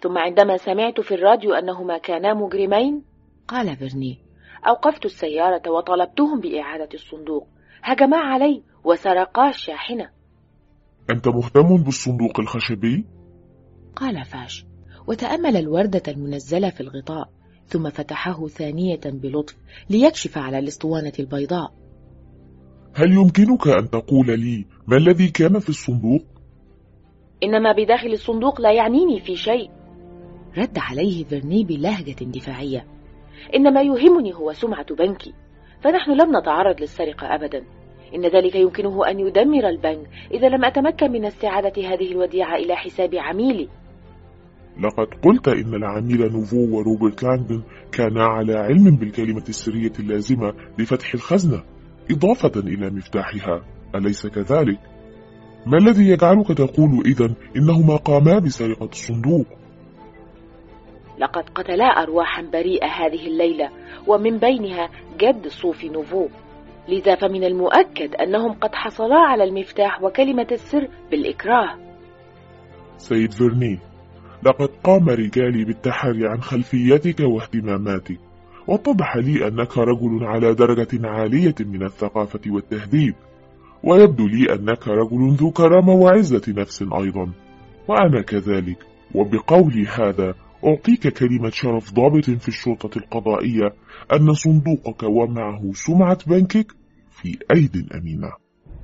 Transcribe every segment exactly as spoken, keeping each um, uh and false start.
ثم عندما سمعت في الراديو أنهما كانا مجرمين، قال فيرني، أوقفت السيارة وطلبتهم بإعادة الصندوق. هجما علي وسرقا الشاحنة. أنت مهتم بالصندوق الخشبي؟ قال فاش، وتأمل الوردة المنزلة في الغطاء، ثم فتحه ثانية بلطف ليكشف على الاسطوانة البيضاء. هل يمكنك أن تقول لي ما الذي كان في الصندوق؟ إنما بداخل الصندوق لا يعنيني في شيء، رد عليه فيرني بلهجة دفاعية. إنما يهمني هو سمعة بنكي، فنحن لم نتعرض للسرقة أبدا. إن ذلك يمكنه أن يدمر البنك إذا لم أتمكن من استعادة هذه الوديعة إلى حساب عميلي. لقد قلت إن العميل نوفو وروبرت لانغدون كانا على علم بالكلمة السرية اللازمة لفتح الخزنة إضافة إلى مفتاحها، أليس كذلك؟ ما الذي يجعلك تقول إذن إنهما قاما بسرقة الصندوق؟ لقد قتلا أرواحا بريئة هذه الليلة، ومن بينها جد صوفي نوفو، لذا فمن المؤكد أنهم قد حصلا على المفتاح وكلمة السر بالإكراه. سيد فيرني، لقد قام رجالي بالتحري عن خلفيتك واهتماماتك، واتضح لي أنك رجل على درجة عالية من الثقافة والتهذيب، ويبدو لي أنك رجل ذو كرامة وعزة نفس أيضا، وأنا كذلك. وبقولي هذا أعطيك كلمة شرف ضابط في الشرطة القضائية أن صندوقك ومعه سمعة بنكك في أيد أمينة.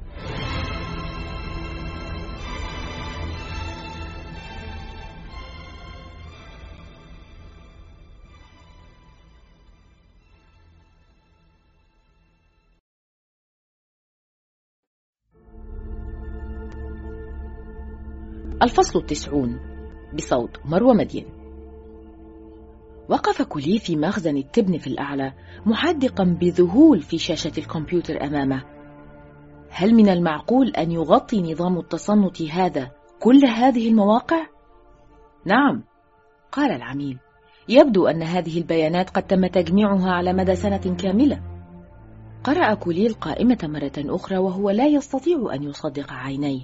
الفصل التسعون بصوت مروى مدين. وقف كولي في مخزن التبن في الأعلى محدقا بذهول في شاشة الكمبيوتر أمامه. هل من المعقول أن يغطي نظام التصنت هذا كل هذه المواقع؟ نعم، قال العميل، يبدو أن هذه البيانات قد تم تجميعها على مدى سنة كاملة. قرأ كولي القائمة مرة أخرى وهو لا يستطيع أن يصدق عينيه.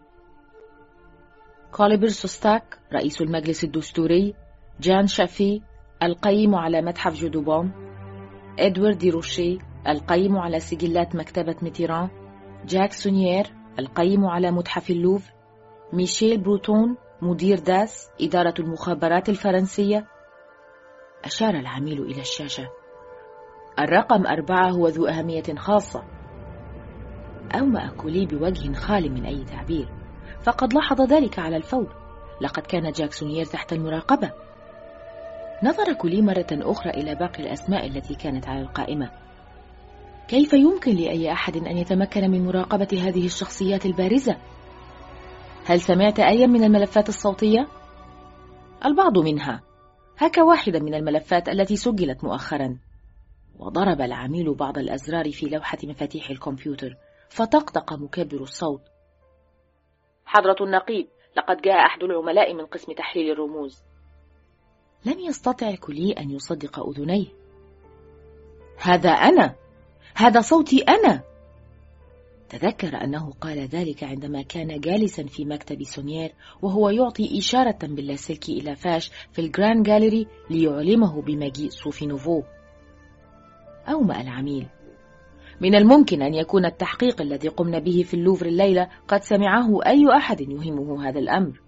كوليبر سوستاك رئيس المجلس الدستوري، جان شافي القيم على متحف جودوبون، إدوارد دي روشي القيم على سجلات مكتبة ميتيران، جاك سونيير القيم على متحف اللوفر، ميشيل بروتون مدير داس إدارة المخابرات الفرنسية. أشار العميل إلى الشاشة. الرقم أربعة هو ذو أهمية خاصة. أومأ كولي بوجه خال من أي تعبير، فقد لاحظ ذلك على الفور. لقد كان جاك سونيير تحت المراقبة. نظر كولي مرة أخرى إلى باقي الأسماء التي كانت على القائمة. كيف يمكن لأي أحد أن يتمكن من مراقبة هذه الشخصيات البارزة؟ هل سمعت أي من الملفات الصوتية؟ البعض منها، هكا واحدة من الملفات التي سجلت مؤخرا. وضرب العميل بعض الأزرار في لوحة مفاتيح الكمبيوتر، فطقطق مكبر الصوت. حضرة النقيب، لقد جاء أحد العملاء من قسم تحليل الرموز. لم يستطع كولي أن يصدق أذنيه. هذا أنا، هذا صوتي أنا. تذكر أنه قال ذلك عندما كان جالسا في مكتب سونيير وهو يعطي إشارة باللاسلكي إلى فاش في الجراند جاليري ليعلمه بمجيء صوفي نوفو. أومأ العميل. من الممكن أن يكون التحقيق الذي قمنا به في اللوفر الليلة قد سمعه أي أحد يهمه هذا الأمر.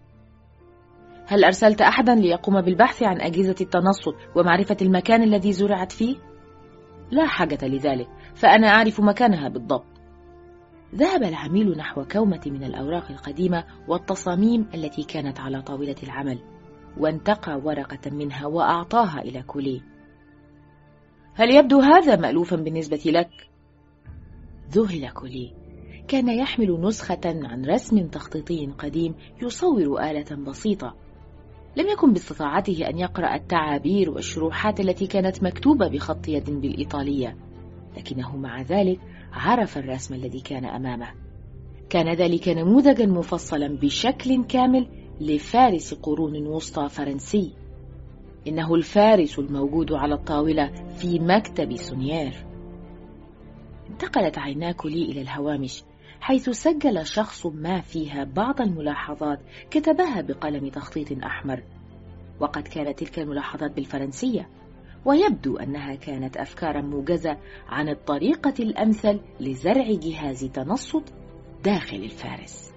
هل أرسلت أحدا ليقوم بالبحث عن أجهزة التنصت ومعرفة المكان الذي زرعت فيه؟ لا حاجة لذلك، فأنا أعرف مكانها بالضبط. ذهب العميل نحو كومة من الأوراق القديمة والتصاميم التي كانت على طاولة العمل، وانتقى ورقة منها وأعطاها إلى كولي. هل يبدو هذا مألوفا بالنسبة لك؟ ذهل كولي. كان يحمل نسخة عن رسم تخطيطي قديم يصور آلة بسيطة. لم يكن باستطاعته أن يقرأ التعابير والشروحات التي كانت مكتوبة بخط يد بالإيطالية، لكنه مع ذلك عرف الرسم الذي كان أمامه. كان ذلك نموذجا مفصلا بشكل كامل لفارس قرون وسطى فرنسي. إنه الفارس الموجود على الطاولة في مكتب سونيير. انتقلت عينا كولي إلى الهوامش، حيث سجل شخص ما فيها بعض الملاحظات كتبها بقلم تخطيط أحمر. وقد كانت تلك الملاحظات بالفرنسية، ويبدو أنها كانت أفكارا موجزة عن الطريقة الأمثل لزرع جهاز تنصت داخل الفارس.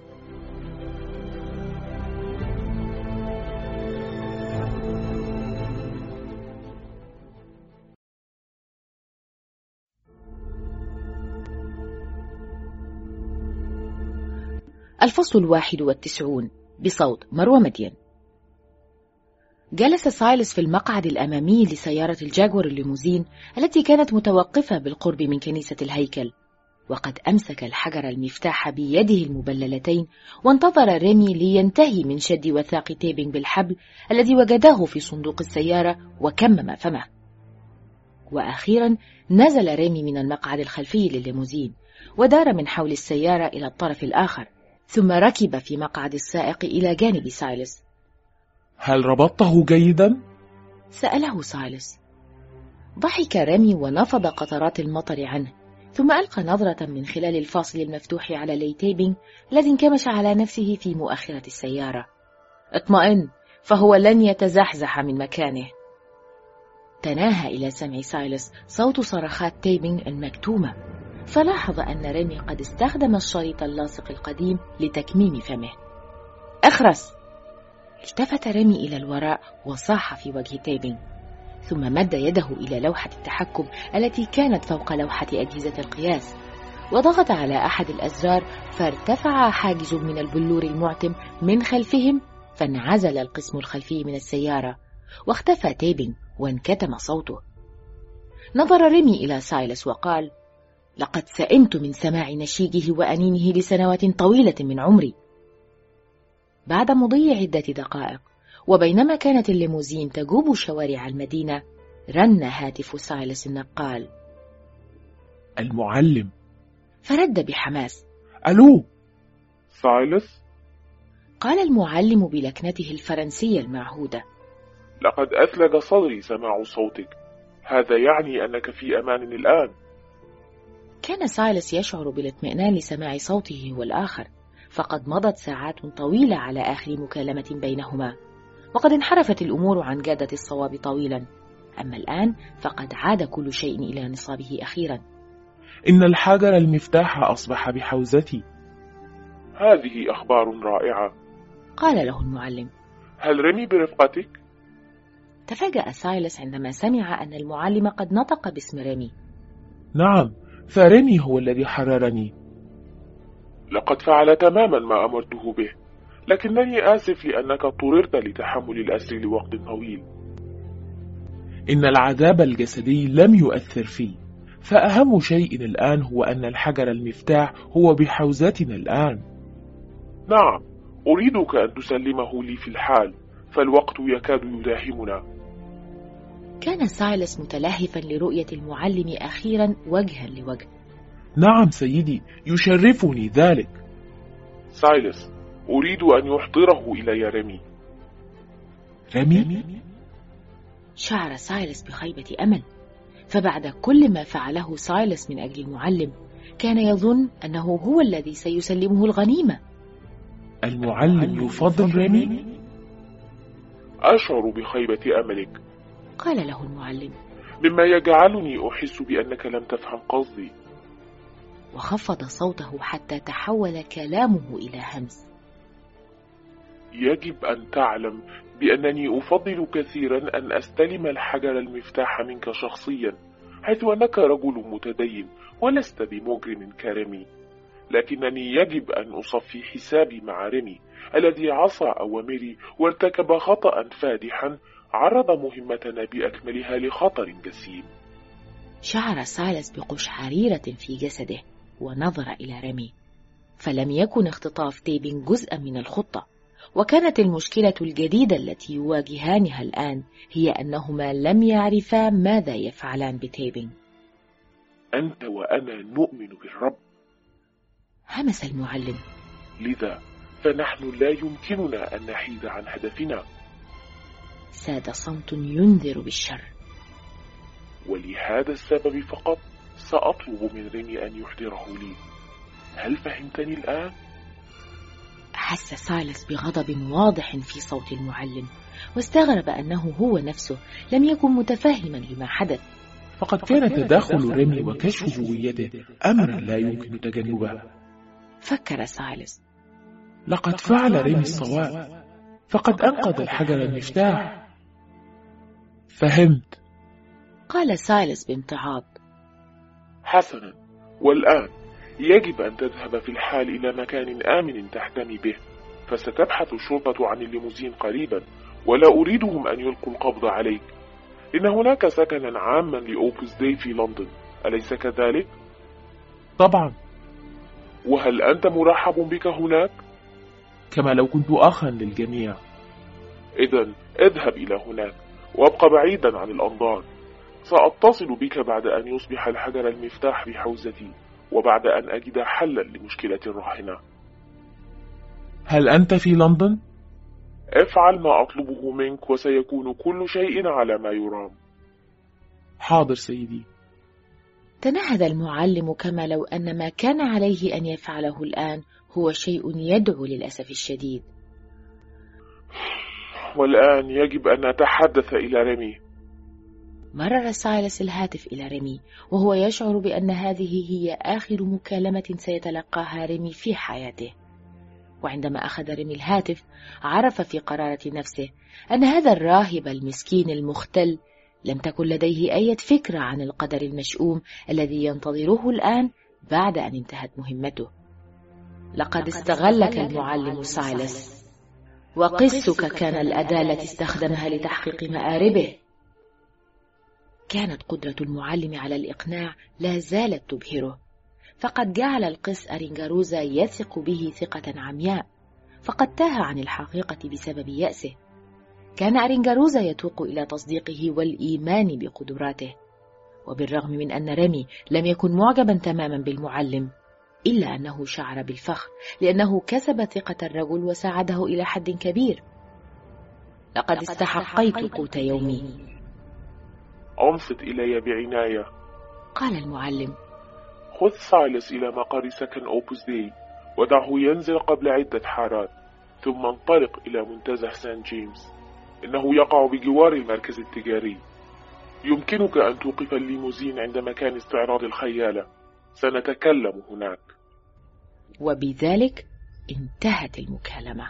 الفصل الواحد والتسعون بصوت مروى مدين. جلس سايلس في المقعد الأمامي لسيارة الجاكور الليموزين التي كانت متوقفة بالقرب من كنيسة الهيكل، وقد أمسك الحجر المفتاح بيده المبللتين وانتظر ريمي لينتهي من شد وثاق تيبينغ بالحبل الذي وجده في صندوق السيارة وكمم فمه. وأخيرا نزل ريمي من المقعد الخلفي للليموزين ودار من حول السيارة إلى الطرف الآخر، ثم ركب في مقعد السائق إلى جانب سايلس. هل ربطته جيدا؟ سأله سايلس. ضحك ريمي ونفض قطرات المطر عنه، ثم ألقى نظرة من خلال الفاصل المفتوح على لي تيبينغ الذي انكمش على نفسه في مؤخرة السيارة. اطمئن، فهو لن يتزحزح من مكانه. تناهى إلى سمع سايلس صوت صرخات تيبينغ المكتومة، فلاحظ أن ريمي قد استخدم الشريط اللاصق القديم لتكميم فمه. اخرس! التفت ريمي إلى الوراء وصاح في وجه تيبينغ، ثم مد يده إلى لوحة التحكم التي كانت فوق لوحة أجهزة القياس، وضغط على أحد الأزرار، فارتفع حاجز من البلور المعتم من خلفهم، فانعزل القسم الخلفي من السيارة، واختفى تيبينغ وانكتم صوته. نظر ريمي إلى سايلس وقال: لقد سئمت من سماع نشيجه وأنينه لسنوات طويلة من عمري. بعد مضي عدة دقائق، وبينما كانت الليموزين تجوب شوارع المدينة، رن هاتف سايلس النقال. المعلم. فرد بحماس: ألو سايلس؟ قال المعلم بلكنته الفرنسية المعهودة: لقد أثلج صدري سماع صوتك، هذا يعني أنك في أمان الآن. كان سايلس يشعر بالاطمئنان لسماع صوته والآخر، فقد مضت ساعات طويلة على آخر مكالمة بينهما، وقد انحرفت الأمور عن جادة الصواب طويلا. أما الآن فقد عاد كل شيء إلى نصابه أخيرا. إن الحجر المفتاح أصبح بحوزتي. هذه أخبار رائعة، قال له المعلم. هل ريمي برفقتك؟ تفاجأ سايلس عندما سمع أن المعلم قد نطق باسم ريمي. نعم، فريمي هو الذي حررني. لقد فعل تماما ما أمرته به، لكنني آسف لأنك اضطررت لتحمل الأسر لوقت طويل. إن العذاب الجسدي لم يؤثر فيه، فأهم شيء الآن هو أن الحجر المفتاح هو بحوزتنا الآن. نعم، أريدك أن تسلمه لي في الحال، فالوقت يكاد يداهمنا. كان سايلس متلهفا لرؤية المعلم أخيرا وجها لوجه. نعم سيدي، يشرفني ذلك. سايلس، أريد أن يحضره إلي ريمي. ريمي؟ شعر سايلس بخيبة أمل، فبعد كل ما فعله سايلس من أجل المعلم كان يظن أنه هو الذي سيسلمه الغنيمة. المعلم يفضل ريمي؟ أشعر بخيبة أملك، قال له المعلم، مما يجعلني أحس بأنك لم تفهم قصدي. وخفض صوته حتى تحول كلامه إلى همس. يجب أن تعلم بأنني أفضل كثيرا أن أستلم الحجر المفتاح منك شخصيا، حيث أنك رجل متدين ولست بمجرم كريمي، لكنني يجب أن أصفي حسابي مع ريمي الذي عصى أوامري وارتكب خطأ فادحا عرض مهمتنا بأكملها لخطر جسيم. شعر سايلس بقشعريرة في جسده ونظر إلى ريمي، فلم يكن اختطاف تيبينغ جزءا من الخطة، وكانت المشكلة الجديدة التي يواجهانها الآن هي أنهما لم يعرفا ماذا يفعلان بتيبينغ. أنت وأنا نؤمن بالرب، همس المعلم، لذا فنحن لا يمكننا أن نحيد عن هدفنا. ساد صمت ينذر بالشر. ولهذا السبب فقط سأطلب من ريمي أن يحضره لي. هل فهمتني الآن؟ حس سايلس بغضب واضح في صوت المعلم، واستغرب أنه هو نفسه لم يكن متفهما لما حدث. فقد كان تداخل ريمي وكشف هويته أمرا لا يمكن تجنبه. فكر سايلس: لقد فعل ريمي الصواب، فقد أنقذ الحجر المفتاح. فهمت، قال سايلس بامتعاض. حسنا، والآن يجب أن تذهب في الحال إلى مكان آمن تحتمي به، فستبحث الشرطة عن الليموزين قريبا، ولا أريدهم أن يلقوا القبض عليك، إن هناك سكنا عاما لأوبوس داي في لندن، أليس كذلك؟ طبعا. وهل أنت مرحب بك هناك؟ كما لو كنت أخا للجميع. إذن اذهب إلى هناك وابق بعيدا عن الأنظار. سأتصل بك بعد أن يصبح الحجر المفتاح بحوزتي، وبعد أن أجد حلا لمشكلة الراهنة. هل أنت في لندن؟ افعل ما أطلبه منك وسيكون كل شيء على ما يرام. حاضر سيدي. تنهد المعلم كما لو أن ما كان عليه أن يفعله الآن هو شيء يدعو للأسف الشديد. والآن يجب أن نتحدث إلى ريمي. مرر سايلس الهاتف إلى ريمي وهو يشعر بأن هذه هي آخر مكالمة سيتلقاها ريمي في حياته. وعندما أخذ ريمي الهاتف عرف في قرارة نفسه أن هذا الراهب المسكين المختل لم تكن لديه أي فكرة عن القدر المشؤوم الذي ينتظره الآن بعد أن انتهت مهمته. لقد استغلك المعلم سايلس، وقسك كان الأداة التي استخدمها لتحقيق مآربه. كانت قدرة المعلم على الإقناع لا زالت تبهره، فقد جعل القس أرينغاروزا يثق به ثقة عمياء، فقد تاه عن الحقيقة بسبب يأسه. كان أرينغاروزا يتوق إلى تصديقه والإيمان بقدراته، وبالرغم من أن ريمي لم يكن معجبا تماما بالمعلم، إلا أنه شعر بالفخر لأنه كسب ثقة الرجل وساعده إلى حد كبير. لقد استحقيت قوت يومي. أنصت إلي بعناية، قال المعلم. خذ سايلس إلى مقر سكن أوبوس داي ودعه ينزل قبل عدة حارات، ثم انطلق إلى منتزه سان جيمس، إنه يقع بجوار المركز التجاري. يمكنك أن توقف الليموزين عند مكان استعراض الخيالة، سنتكلم هناك. وبذلك انتهت المكالمة.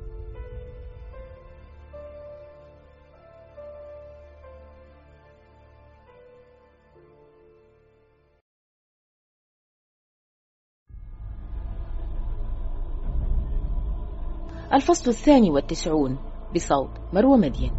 الفصل الثاني والتسعون بصوت مروى مدين.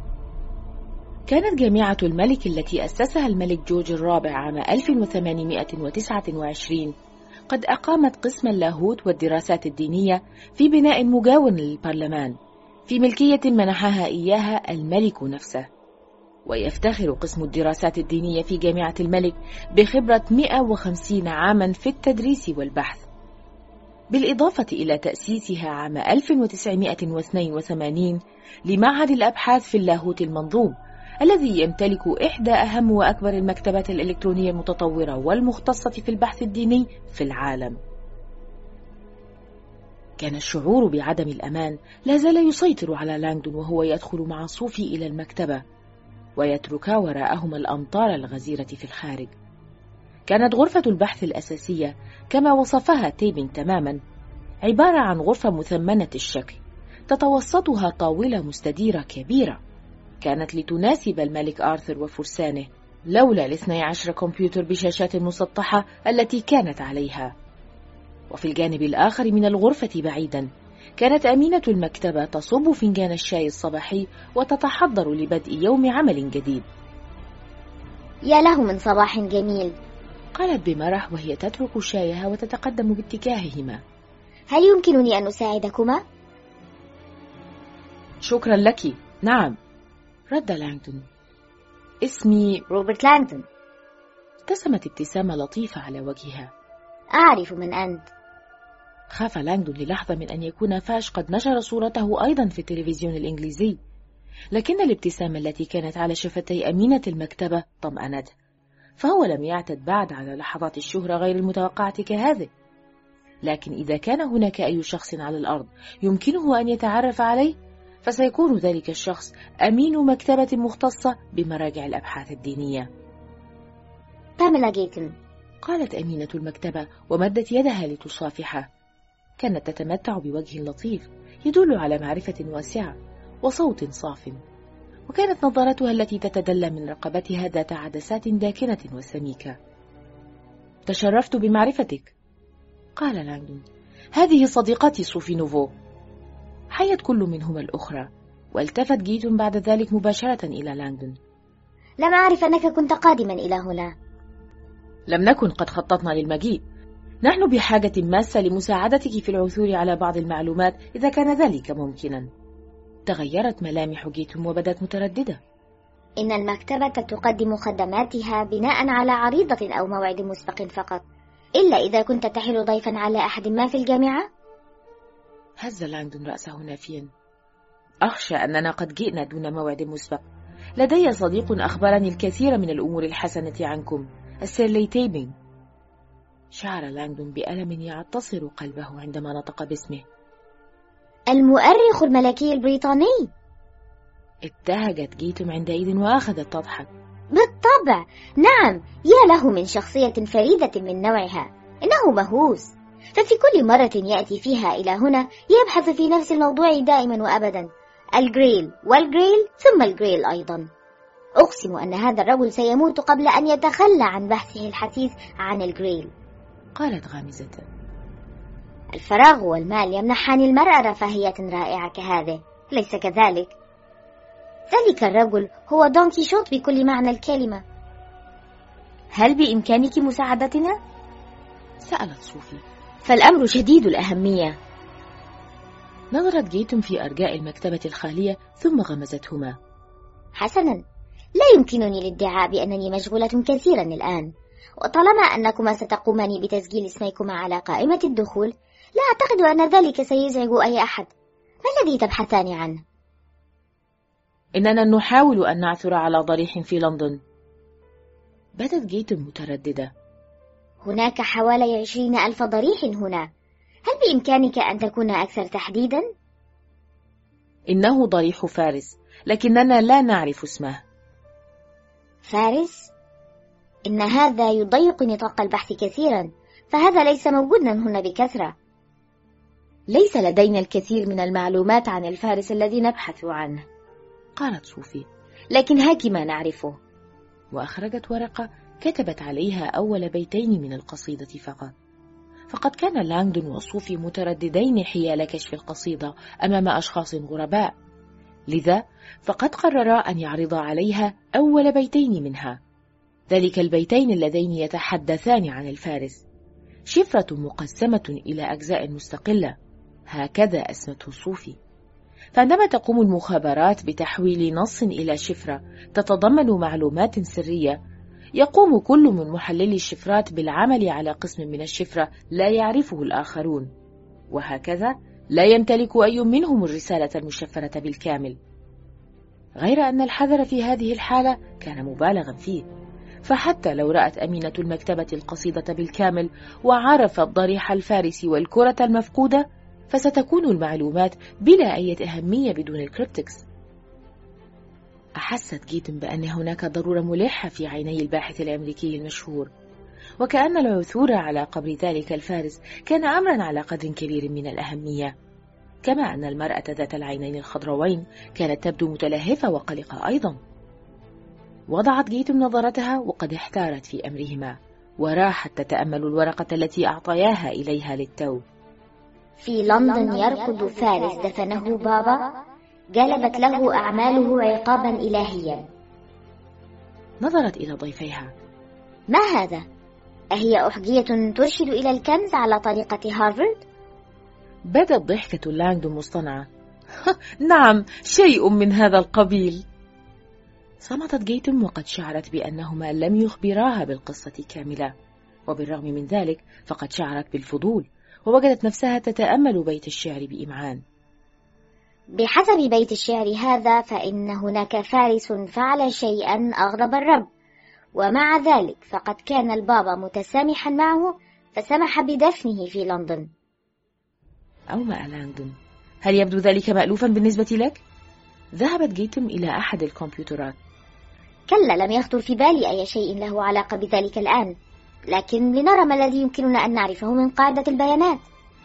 كانت جامعة الملك التي أسسها الملك جورج الرابع عام ألف وثمانمائة وتسعة وعشرين قد أقامت قسم اللاهوت والدراسات الدينية في بناء مجاور للبرلمان في ملكية منحها إياها الملك نفسه. ويفتخر قسم الدراسات الدينية في جامعة الملك بخبرة مئة وخمسين عاما في التدريس والبحث، بالإضافة إلى تأسيسها عام ألف وتسعمائة واثنين وثمانين لمعهد الأبحاث في اللاهوت المنظوم، الذي يمتلك إحدى أهم وأكبر المكتبات الإلكترونية المتطورة والمختصة في البحث الديني في العالم. كان الشعور بعدم الأمان لا زال يسيطر على لانغدون وهو يدخل مع صوفي إلى المكتبة ويترك وراءهما الأمطار الغزيرة في الخارج. كانت غرفة البحث الأساسية كما وصفها تيبن تماما عبارة عن غرفة مثمنة الشكل تتوسطها طاولة مستديرة كبيرة، كانت لتناسب الملك آرثر وفرسانه لولا الاثني عشر كمبيوتر بشاشات مسطحة التي كانت عليها. وفي الجانب الآخر من الغرفة بعيدا كانت أمينة المكتبة تصب فنجان الشاي الصباحي وتتحضر لبدء يوم عمل جديد. يا له من صباح جميل، قالت بمرح وهي تترك شايها وتتقدم باتجاههما. هل يمكنني أن أساعدكما؟ شكرا لك، نعم، رد لانغدون. اسمي روبرت لانغدون. ابتسمت ابتسامة لطيفة على وجهها. أعرف من أنت. خاف لانغدون للحظة من أن يكون فاش قد نشر صورته أيضا في التلفزيون الإنجليزي، لكن الابتسامة التي كانت على شفتي أمينة المكتبة طمأنته، فهو لم يعتد بعد على لحظات الشهرة غير المتوقعة كهذه. لكن إذا كان هناك أي شخص على الأرض يمكنه أن يتعرف عليه، فسيكون ذلك الشخص أمين مكتبة مختصة بمراجع الأبحاث الدينية. باميلا جيتون، قالت أمينة المكتبة ومدت يدها لتصافحه. كانت تتمتع بوجه لطيف يدل على معرفة واسعة وصوت صاف، وكانت نظارتها التي تتدلى من رقبتها ذات عدسات داكنة وسميكة. تشرفت بمعرفتك، قال لانغدون. هذه صديقتي صوفي نوفو. حيت كل منهما الأخرى، والتفت جيتون بعد ذلك مباشرة إلى لانغدون. لم أعرف أنك كنت قادما إلى هنا. لم نكن قد خططنا للمجيء. نحن بحاجة ماسة لمساعدتك في العثور على بعض المعلومات إذا كان ذلك ممكنا. تغيرت ملامح جيتون وبدت مترددة. إن المكتبة تقدم خدماتها بناء على عريضة أو موعد مسبق فقط، إلا إذا كنت تحل ضيفا على أحد ما في الجامعة. هز لانغدون رأسه نافيا. أخشى أننا قد جئنا دون موعد مسبق. لدي صديق أخبرني الكثير من الأمور الحسنة عنكم، السير لي تيبين. شعر لانغدون بألم يعتصر قلبه عندما نطق باسمه. المؤرخ الملكي البريطاني. ابتهجت جيتون عندئذ وأخذت تضحك. بالطبع، نعم، يا له من شخصية فريدة من نوعها. إنه مهووس، ففي كل مرة يأتي فيها إلى هنا يبحث في نفس الموضوع دائما وأبدا، الجريل والجريل ثم الجريل أيضا. أقسم أن هذا الرجل سيموت قبل أن يتخلى عن بحثه الحثيث عن الجريل، قالت غامزة. الفراغ والمال يمنحان المرأة رفاهية رائعة كهذه، ليس كذلك؟ ذلك الرجل هو دون كيشوت بكل معنى الكلمة. هل بإمكانك مساعدتنا؟ سألت صوفي. فالأمر شديد الأهمية. نظرت جيتون في أرجاء المكتبة الخالية ثم غمزتهما. حسنا، لا يمكنني الادعاء بأنني مشغولة كثيرا الآن، وطالما أنكما ستقومان بتسجيل اسميكما على قائمة الدخول، لا أعتقد أن ذلك سيزعج أي أحد. ما الذي تبحثان عنه؟ إننا نحاول أن نعثر على ضريح في لندن. بدت جيتون مترددة. هناك حوالي عشرين ألف ضريح هنا، هل بإمكانك أن تكون أكثر تحديدا؟ إنه ضريح فارس، لكننا لا نعرف اسمه. فارس؟ إن هذا يضيق نطاق البحث كثيرا، فهذا ليس موجودا هنا بكثرة. ليس لدينا الكثير من المعلومات عن الفارس الذي نبحث عنه، قالت صوفي، لكن هاك ما نعرفه. وأخرجت ورقة كتبت عليها أول بيتين من القصيدة فقط. فقد كان لانغدون وصوفي مترددين حيال كشف القصيدة أمام أشخاص غرباء، لذا فقد قررا أن يعرضا عليها أول بيتين منها، ذلك البيتين اللذين يتحدثان عن الفارس. شفرة مقسمة إلى أجزاء مستقلة، هكذا أسمته صوفي. فعندما تقوم المخابرات بتحويل نص إلى شفرة تتضمن معلومات سرية، يقوم كل من محللي الشفرات بالعمل على قسم من الشفرة لا يعرفه الآخرون، وهكذا لا يمتلك أي منهم الرسالة المشفرة بالكامل. غير أن الحذر في هذه الحالة كان مبالغا فيه، فحتى لو رأت أمينة المكتبة القصيدة بالكامل وعرفت ضريح الفارس والكرة المفقودة، فستكون المعلومات بلا أي أهمية بدون الكريبتكس. أحست جيتون بأن هناك ضرورة ملحة في عيني الباحث الأمريكي المشهور، وكأن العثور على قبر ذلك الفارس كان أمرا على قدر كبير من الأهمية، كما أن المرأة ذات العينين الخضروين كانت تبدو متلهفة وقلقة أيضا. وضعت جيتون نظرتها وقد احتارت في أمرهما، وراحت تتأمل الورقة التي أعطياها إليها للتو. في لندن يرقد فارس دفنه بابا، جلبت له أعماله عقابا إلهيا. نظرت إلى ضيفيها. ما هذا؟ أهي أحجية ترشد إلى الكنز على طريقة هارفارد؟ بدت ضحكة لانغدون مصطنعة. نعم، شيء من هذا القبيل. صمتت جيتون وقد شعرت بأنهما لم يخبراها بالقصة كاملة، وبالرغم من ذلك فقد شعرت بالفضول، ووجدت نفسها تتأمل بيت الشعر بإمعان. بحسب بيت الشعر هذا فإن هناك فارس فعل شيئا أغضب الرب، ومع ذلك فقد كان البابا متسامحا معه، فسمح بدفنه في لندن. أومأ لانغدون: هل يبدو ذلك مألوفا بالنسبة لك؟ ذهبت جيتم إلى أحد الكمبيوترات. كلا، لم يخطر في بالي أي شيء له علاقة بذلك الآن، لكن لنرى ما الذي يمكننا أن نعرفه من قاعدة البيانات.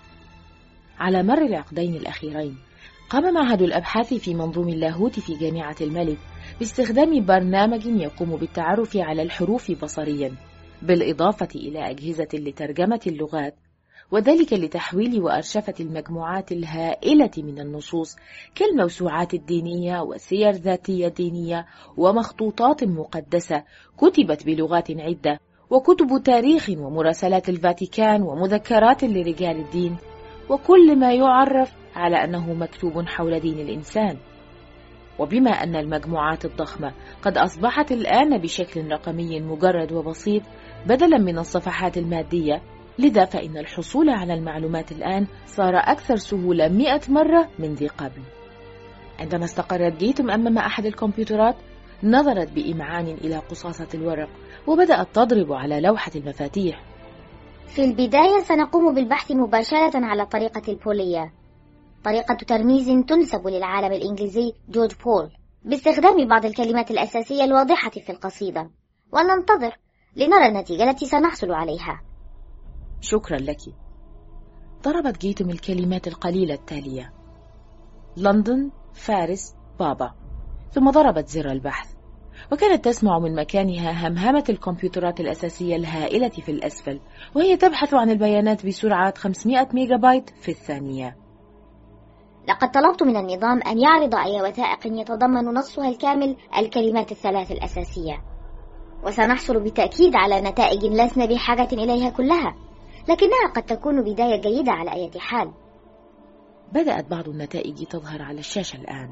على مر العقدين الأخيرين قام معهد الأبحاث في منظوم اللاهوت في جامعة الملك باستخدام برنامج يقوم بالتعرف على الحروف بصريا، بالإضافة إلى أجهزة لترجمة اللغات، وذلك لتحويل وأرشفة المجموعات الهائلة من النصوص كالموسوعات الدينية وسير ذاتية دينية ومخطوطات مقدسة كتبت بلغات عدة، وكتب تاريخ ومراسلات الفاتيكان ومذكرات لرجال الدين، وكل ما يعرف على أنه مكتوب حول دين الإنسان. وبما أن المجموعات الضخمة قد أصبحت الآن بشكل رقمي مجرد وبسيط بدلا من الصفحات المادية، لذا فإن الحصول على المعلومات الآن صار أكثر سهولة مئة مرة من ذي قبل. عندما استقرت جيتم أمام أحد الكمبيوترات نظرت بإمعان إلى قصاصة الورق وبدأت تضرب على لوحة المفاتيح. في البداية سنقوم بالبحث مباشرة على طريقة البولية، طريقة ترميز تنسب للعالم الإنجليزي جورج بول، باستخدام بعض الكلمات الأساسية الواضحة في القصيدة، وننتظر لنرى النتيجة التي سنحصل عليها. شكرا لك. ضربت جيتم الكلمات القليلة التالية: لندن، فارس، بابا، ثم ضربت زر البحث، وكانت تسمع من مكانها همهمة الكمبيوترات الأساسية الهائلة في الأسفل وهي تبحث عن البيانات بسرعة خمسمائة ميجا بايت في الثانية. لقد طلبت من النظام أن يعرض أي وثائق يتضمن نصها الكامل الكلمات الثلاث الأساسية، وسنحصل بالتأكيد على نتائج لسنا بحاجة إليها كلها، لكنها قد تكون بداية جيدة على أي حال. بدأت بعض النتائج تظهر على الشاشة الآن: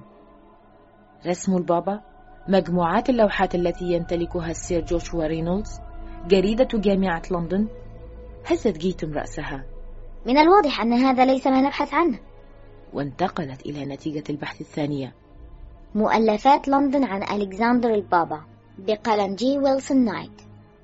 رسم البابا، مجموعات اللوحات التي يمتلكها السير جوشوا رينولدز، جريدة جامعة لندن. هزت جيتم رأسها. من الواضح أن هذا ليس ما نبحث عنه. وانتقلت إلى نتيجة البحث الثانية: مؤلفات لندن عن ألكسندر البابا بقلم جي ويلسون نايت.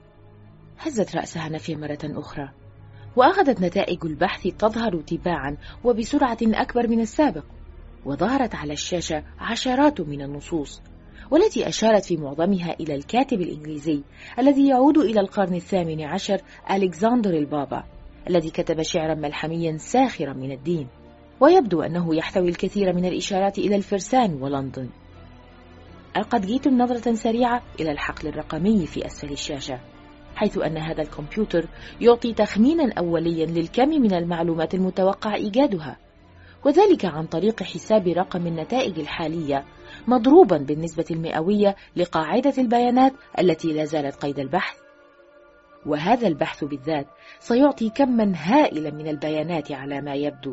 هزت رأسها نفي مرة أخرى، وأخذت نتائج البحث تظهر تباعا وبسرعة أكبر من السابق، وظهرت على الشاشة عشرات من النصوص، والتي أشارت في معظمها إلى الكاتب الإنجليزي الذي يعود إلى القرن الثامن عشر ألكسندر البابا، الذي كتب شعرا ملحميا ساخرا من الدين، ويبدو أنه يحتوي الكثير من الإشارات إلى الفرسان ولندن. ألقت جيتم نظرة سريعة إلى الحقل الرقمي في أسفل الشاشة، حيث أن هذا الكمبيوتر يعطي تخمينا أوليا للكم من المعلومات المتوقع إيجادها، وذلك عن طريق حساب رقم النتائج الحالية مضروبا بالنسبة المئوية لقاعدة البيانات التي لا زالت قيد البحث. وهذا البحث بالذات سيعطي كما هائلا من البيانات على ما يبدو.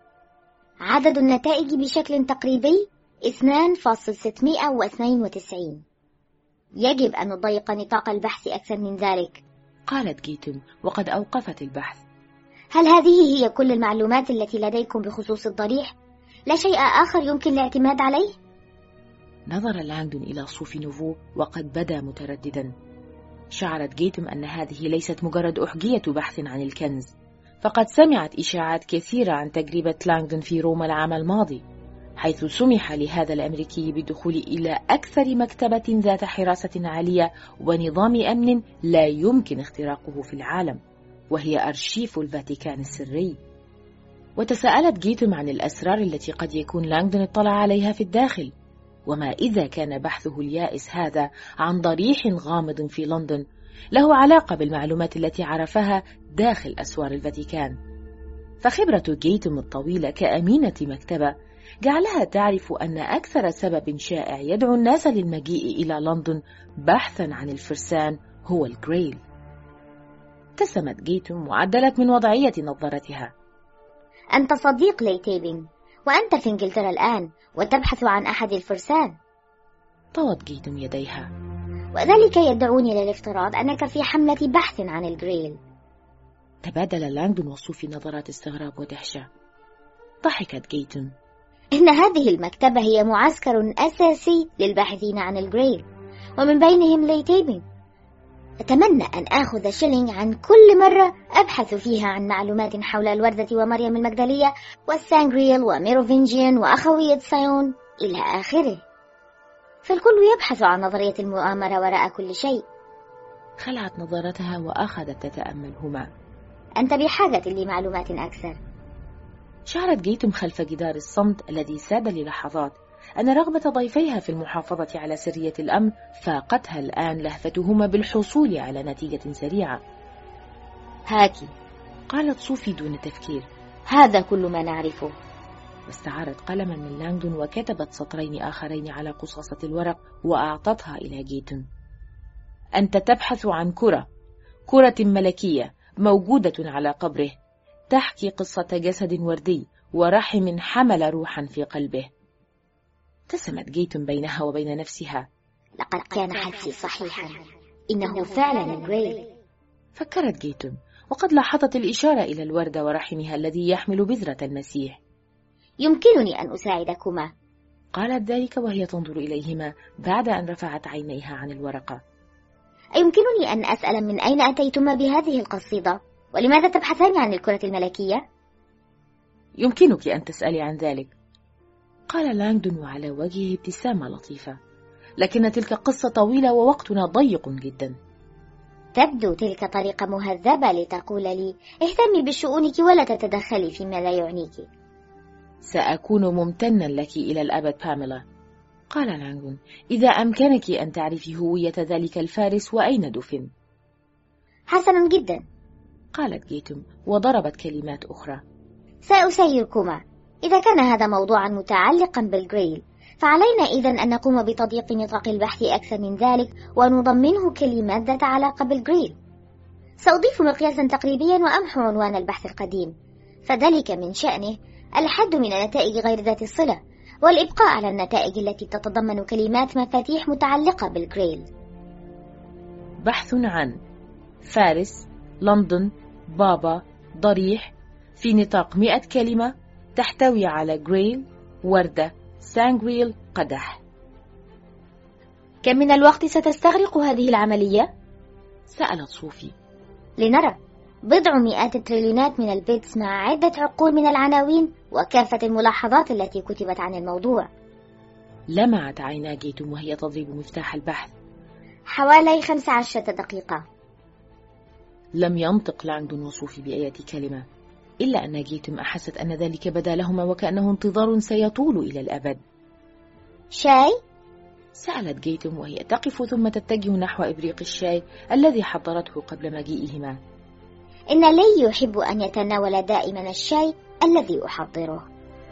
عدد النتائج بشكل تقريبي اثنين فاصلة ستمائة واثنين وتسعين. يجب أن نضيق نطاق البحث أكثر من ذلك، قالت جيتم وقد أوقفت البحث. هل هذه هي كل المعلومات التي لديكم بخصوص الضريح؟ لا شيء آخر يمكن الاعتماد عليه؟ نظر لانغدون إلى صوفي نوفو وقد بدا مترددا. شعرت جيتم أن هذه ليست مجرد أحجية بحث عن الكنز، فقد سمعت إشاعات كثيرة عن تجربة لانغدون في روما العام الماضي، حيث سمح لهذا الأمريكي بالدخول إلى أكثر مكتبة ذات حراسة عالية ونظام أمن لا يمكن اختراقه في العالم، وهي أرشيف الفاتيكان السري. وتساءلت جيتم عن الأسرار التي قد يكون لانغدون اطلع عليها في الداخل، وما إذا كان بحثه اليائس هذا عن ضريح غامض في لندن له علاقة بالمعلومات التي عرفها داخل أسوار الفاتيكان. فخبرة جيتم الطويلة كأمينة مكتبة جعلها تعرف أن أكثر سبب شائع يدعو الناس للمجيء إلى لندن بحثا عن الفرسان هو الجريل. ابتسمت جيتم وعدلت من وضعية نظارتها. أنت صديق ليتيبين، وأنت في إنجلترا الآن وتبحث عن أحد الفرسان. طوت جيتم يديها. وذلك يدعوني للافتراض أنك في حملة بحث عن الجريل. تبادل لانغدون وصوفي نظرات استغراب ودهشة. ضحكت جيتم. إن هذه المكتبة هي معسكر أساسي للباحثين عن الجريل، ومن بينهم ليتيبين. أتمنى أن آخذ شيلينغ عن كل مرة أبحث فيها عن معلومات حول الوردة ومريم المجدلية والسانغريل وميروفينجيان وأخوية سايون إلى آخره. فالكل يبحث عن نظرية المؤامرة وراء كل شيء. خلعت نظارتها وأخذت تتأملهما. أنت بحاجة لمعلومات أكثر. شعرت جيتم خلف جدار الصمت الذي ساد للحظات أن رغبة ضيفيها في المحافظة على سرية الأمر فاقتها الآن لهفتهما بالحصول على نتيجة سريعة. هاكي، قالت صوفي دون تفكير، هذا كل ما نعرفه. واستعارت قلما من لانغدون وكتبت سطرين آخرين على قصاصة الورق وأعطتها إلى جيتم. أنت تبحث عن كرة كرة ملكية موجودة على قبره، تحكي قصة جسد وردي ورحم حمل روحا في قلبه. ابتسمت جيتم بينها وبين نفسها. لقد كان حدسي صحيحا، إنه فعلا جريل. فكرت جيتم وقد لاحظت الإشارة إلى الوردة ورحمها الذي يحمل بذرة المسيح. يمكنني أن أساعدكما، قالت ذلك وهي تنظر إليهما بعد أن رفعت عينيها عن الورقة. أيمكنني أن أسأل من أين أتيتما بهذه القصيدة؟ ولماذا تبحثان عن الكرة الملكية؟ يمكنك أن تسألي عن ذلك، قال لانغدون وعلى وجهه ابتسامة لطيفة، لكن تلك قصة طويلة ووقتنا ضيق جدا. تبدو تلك طريقة مهذبة لتقول لي اهتمي بشؤونك ولا تتدخلي فيما لا يعنيك. سأكون ممتنا لك إلى الأبد باميلا، قال لانغدون، إذا أمكنك أن تعرفي هوية ذلك الفارس وأين دفن. حسنا جدا، قالت جيتم وضربت كلمات أخرى. سأسيركما. إذا كان هذا موضوعا متعلقا بالجريل فعلينا إذن أن نقوم بتضييق نطاق البحث أكثر من ذلك ونضمنه كلمات ذات علاقة بالجريل. سأضيف مقياسا تقريبيا وأمحو عنوان البحث القديم، فذلك من شأنه الحد من النتائج غير ذات الصلة والإبقاء على النتائج التي تتضمن كلمات مفاتيح متعلقة بالجريل. بحث عن فارس، لندن، بابا، ضريح، في نطاق مئة كلمة تحتوي على جريل، وردة، سانغريل، قدح. كم من الوقت ستستغرق هذه العملية؟ سألت صوفي. لنرى. بضع مئات التريليونات من البيتس مع عدة عقول من العناوين وكافة الملاحظات التي كتبت عن الموضوع. لمعت عينا جيتم وهي تضرب مفتاح البحث. حوالي خمس عشرة دقيقة. لم ينطق لانغدون وصوفي بأية كلمة، إلا أن جيتم أحست أن ذلك بدا لهما وكأنه انتظار سيطول إلى الأبد. شاي؟ سألت جيتم وهي تقف ثم تتجه نحو إبريق الشاي الذي حضرته قبل مجيئهما. إن لي يحب أن يتناول دائما الشاي الذي أحضره.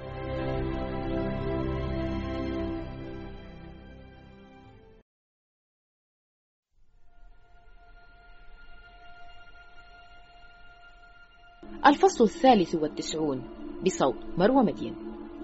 الفصل الثالث والتسعون بصوت مروى مدين.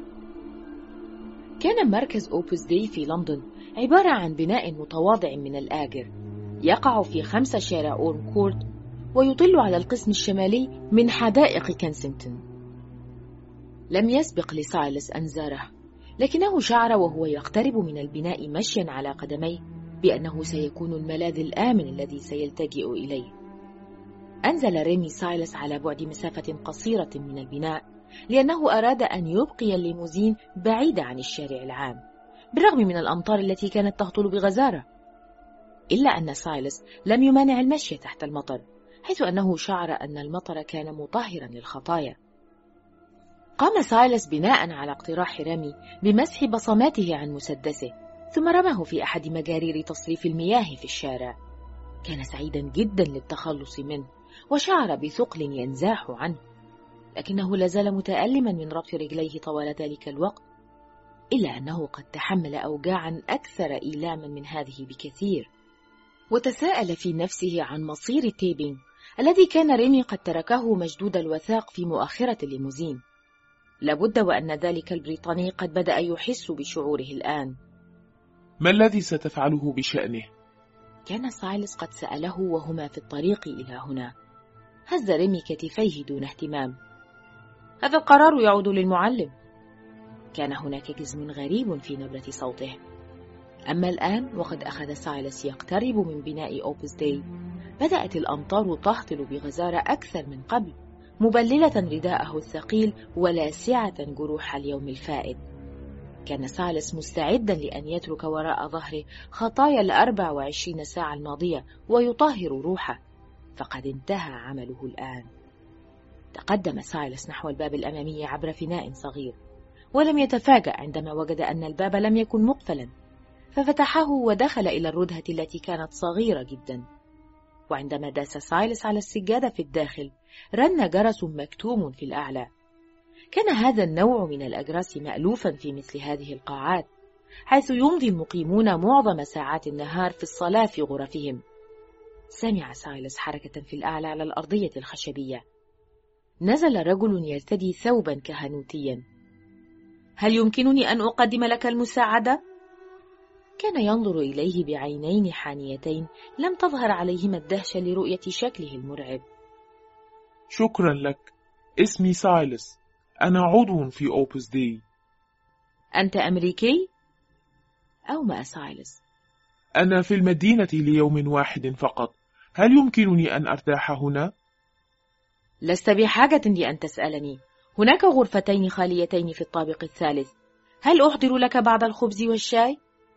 كان مركز أوبوس دي في لندن عبارة عن بناء متواضع من الآجر يقع في خمسة شارع أورم كورت ويطل على القسم الشمالي من حدائق كنسنتون. لم يسبق لسايلس أن زاره، لكنه شعر وهو يقترب من البناء مشيا على قدميه بأنه سيكون الملاذ الآمن الذي سيلتجئ إليه. أنزل ريمي سايلس على بعد مسافة قصيرة من البناء لأنه أراد أن يبقي الليموزين بعيدة عن الشارع العام بالرغم من الأمطار التي كانت تهطل بغزارة. إلا أن سايلس لم يمانع المشي تحت المطر، حيث أنه شعر أن المطر كان مطهرا للخطايا. قام سايلس بناء على اقتراح ريمي بمسح بصماته عن مسدسه ثم رماه في أحد مجارير تصريف المياه في الشارع. كان سعيدا جدا للتخلص منه وشعر بثقل ينزاح عنه، لكنه لازال متألما من ربط رجليه طوال ذلك الوقت، إلا أنه قد تحمل أوجاعا أكثر إيلاما من هذه بكثير. وتساءل في نفسه عن مصير التيبينغ الذي كان ريمي قد تركه مشدود الوثاق في مؤخرة الليموزين. لابد وأن ذلك البريطاني قد بدأ يحس بشعوره الآن. ما الذي ستفعله بشأنه؟ كان سايلس قد سأله وهما في الطريق إلى هنا. هز ريمي كتفيه دون اهتمام. هذا القرار يعود للمعلم. كان هناك جزم غريب في نبرة صوته. أما الآن وقد أخذ سايلس يقترب من بناء أوبس داي، بدأت الأمطار تهطل بغزارة أكثر من قبل، مبللة رداءه الثقيل ولاسعة جروح اليوم الفائت. كان سايلس مستعدا لأن يترك وراء ظهره خطايا الأربع وعشرين ساعة الماضية ويطهر روحه، فقد انتهى عمله الآن. تقدم سايلس نحو الباب الأمامي عبر فناء صغير، ولم يتفاجأ عندما وجد أن الباب لم يكن مقفلا، ففتحه ودخل إلى الردهة التي كانت صغيرة جدا. وعندما داس سايلس على السجادة في الداخل، رن جرس مكتوم في الأعلى. كان هذا النوع من الأجراس مألوفا في مثل هذه القاعات، حيث يمضي المقيمون معظم ساعات النهار في الصلاة في غرفهم. سمع سايلس حركة في الأعلى على الأرضية الخشبية. نزل رجل يرتدي ثوبا كهنوتيا. هل يمكنني أن أقدم لك المساعدة؟ كان ينظر إليه بعينين حانيتين لم تظهر عليهما الدهشة لرؤية شكله المرعب. شكرا لك، اسمي سايلس، أنا عضو في أوبس داي. أنت أمريكي؟ أومأ سايلس. أنا في المدينة ليوم واحد فقط، هل يمكنني أن أرتاح هنا؟ لست بحاجة لأن تسألني، هناك غرفتين خاليتين في الطابق الثالث، هل أحضر لك بعض الخبز والشاي؟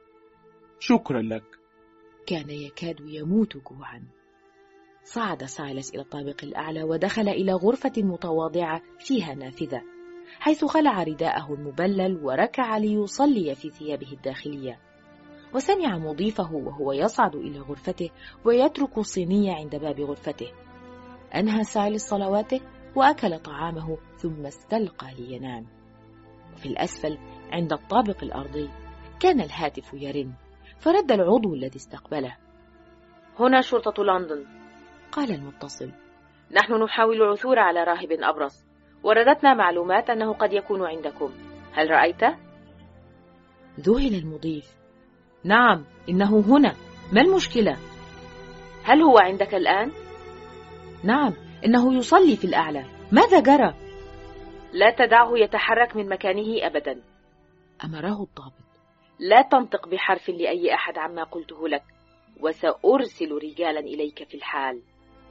شكرا لك. كان يكاد يموت جوعا. صعد سايلس إلى الطابق الأعلى ودخل إلى غرفة متواضعة فيها نافذة، حيث خلع رداءه المبلل وركع ليصلي في ثيابه الداخلية. وسمع مضيفه وهو يصعد إلى غرفته ويترك الصينية عند باب غرفته. أنهى سايلس صلواته وأكل طعامه ثم استلقى لينام. وفي الأسفل عند الطابق الأرضي كان الهاتف يرن، فرد العضو الذي استقبله. هنا شرطة لندن، قال المتصل. نحن نحاول العثور على راهب أبرص، وردتنا معلومات أنه قد يكون عندكم، هل رأيته؟ ذهل المضيف. نعم، إنه هنا، ما المشكلة؟ هل هو عندك الآن؟ نعم، إنه يصلي في الأعلى، ماذا جرى؟ لا تدعه يتحرك من مكانه أبدا، أمره الضابط. لا تنطق بحرف لأي أحد عما قلته لك، وسأرسل رجالا إليك في الحال.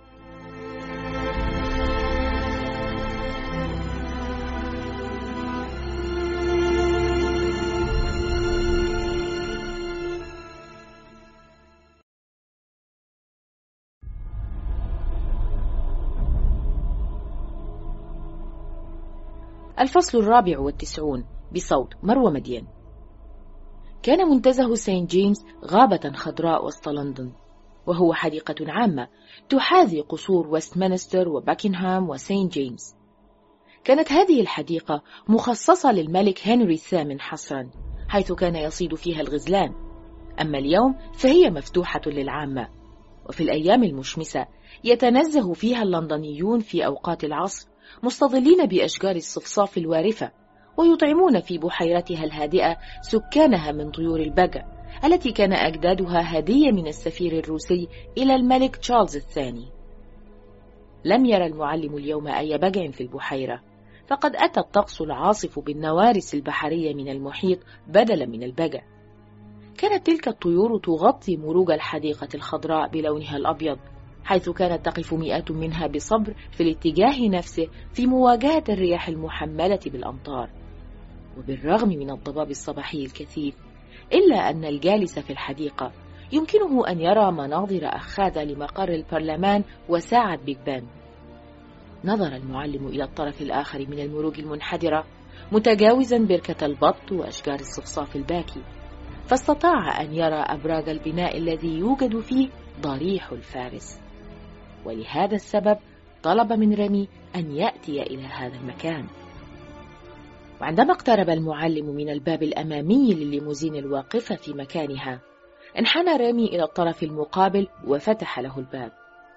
الفصل الرابع والتسعون، بصوت مروى مدين. كان منتزه سين جيمس غابة خضراء وسط لندن، وهو حديقة عامة تحاذي قصور ويستمنستر وباكنهام وسين جيمس. كانت هذه الحديقة مخصصة للملك هنري الثامن حصرا، حيث كان يصيد فيها الغزلان، أما اليوم فهي مفتوحة للعامة. وفي الأيام المشمسة يتنزه فيها اللندنيون في أوقات العصر، مستظلين بأشجار الصفصاف الوارفة، ويطعمون في بحيرتها الهادئة سكانها من طيور البقع التي كان أجدادها هدية من السفير الروسي إلى الملك تشارلز الثاني. لم يرى المعلم اليوم أي بقع في البحيرة، فقد أتى الطقس العاصف بالنوارس البحرية من المحيط بدلا من البقع. كانت تلك الطيور تغطي مروج الحديقة الخضراء بلونها الأبيض، حيث كانت تقف مئات منها بصبر في الاتجاه نفسه في مواجهة الرياح المحملة بالأمطار. وبالرغم من الضباب الصباحي الكثيف، إلا أن الجالس في الحديقة يمكنه أن يرى مناظر أخاذة لمقر البرلمان وساعة بيج بان. نظر المعلم إلى الطرف الآخر من المروج المنحدرة، متجاوزا بركة البط وأشجار الصفصاف الباكي، فاستطاع أن يرى أبراج البناء الذي يوجد فيه ضريح الفارس. ولهذا السبب طلب من ريمي أن يأتي إلى هذا المكان. وعندما اقترب المعلم من الباب الأمامي للليموزين الواقفة في مكانها، انحنى ريمي إلى الطرف المقابل وفتح له الباب.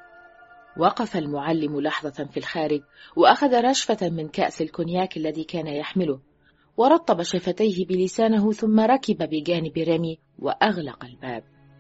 وقف المعلم لحظة في الخارج وأخذ رشفة من كأس الكونياك الذي كان يحمله، ورطب شفتيه بلسانه، ثم ركب بجانب ريمي وأغلق الباب.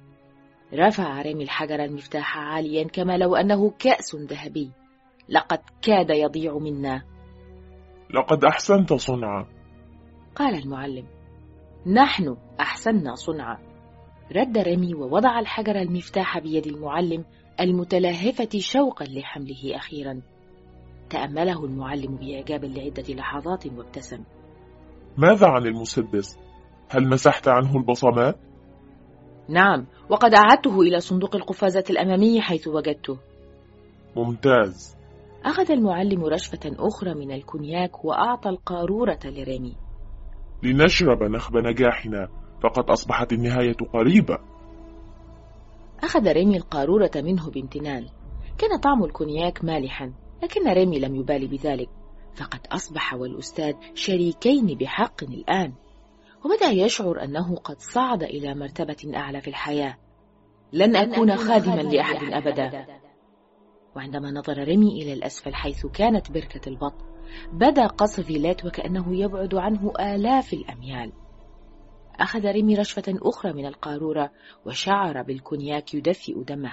رفع ريمي الحجر المفتاح عاليا كما لو أنه كأس ذهبي. لقد كاد يضيع منا. لقد أحسنت صنعا، قال المعلم. نحن أحسننا صنعا، رد ريمي ووضع الحجر المفتاح بيد المعلم المتلهفة شوقا لحمله أخيرا. تأمله المعلم بإعجاب لعدة لحظات وابتسم. ماذا عن المسدس؟ هل مسحت عنه البصمات؟ نعم، وقد أعدته إلى صندوق القفازات الأمامي حيث وجدته. ممتاز. أخذ المعلم رشفة أخرى من الكونياك وأعطى القارورة لريمي. لنشرب نخب نجاحنا، فقد أصبحت النهاية قريبة. أخذ ريمي القارورة منه بامتنان. كان طعم الكونياك مالحا، لكن ريمي لم يبالي بذلك، فقد أصبح والأستاذ شريكين بحق الآن، وبدأ يشعر أنه قد صعد إلى مرتبة أعلى في الحياة. لن أكون خادما لأحد أبدا. وعندما نظر ريمي إلى الأسفل حيث كانت بركة البط، بدا قصر فيلات وكأنه يبعد عنه آلاف الأميال. أخذ ريمي رشفة أخرى من القارورة وشعر بالكونياك يدفئ دمه.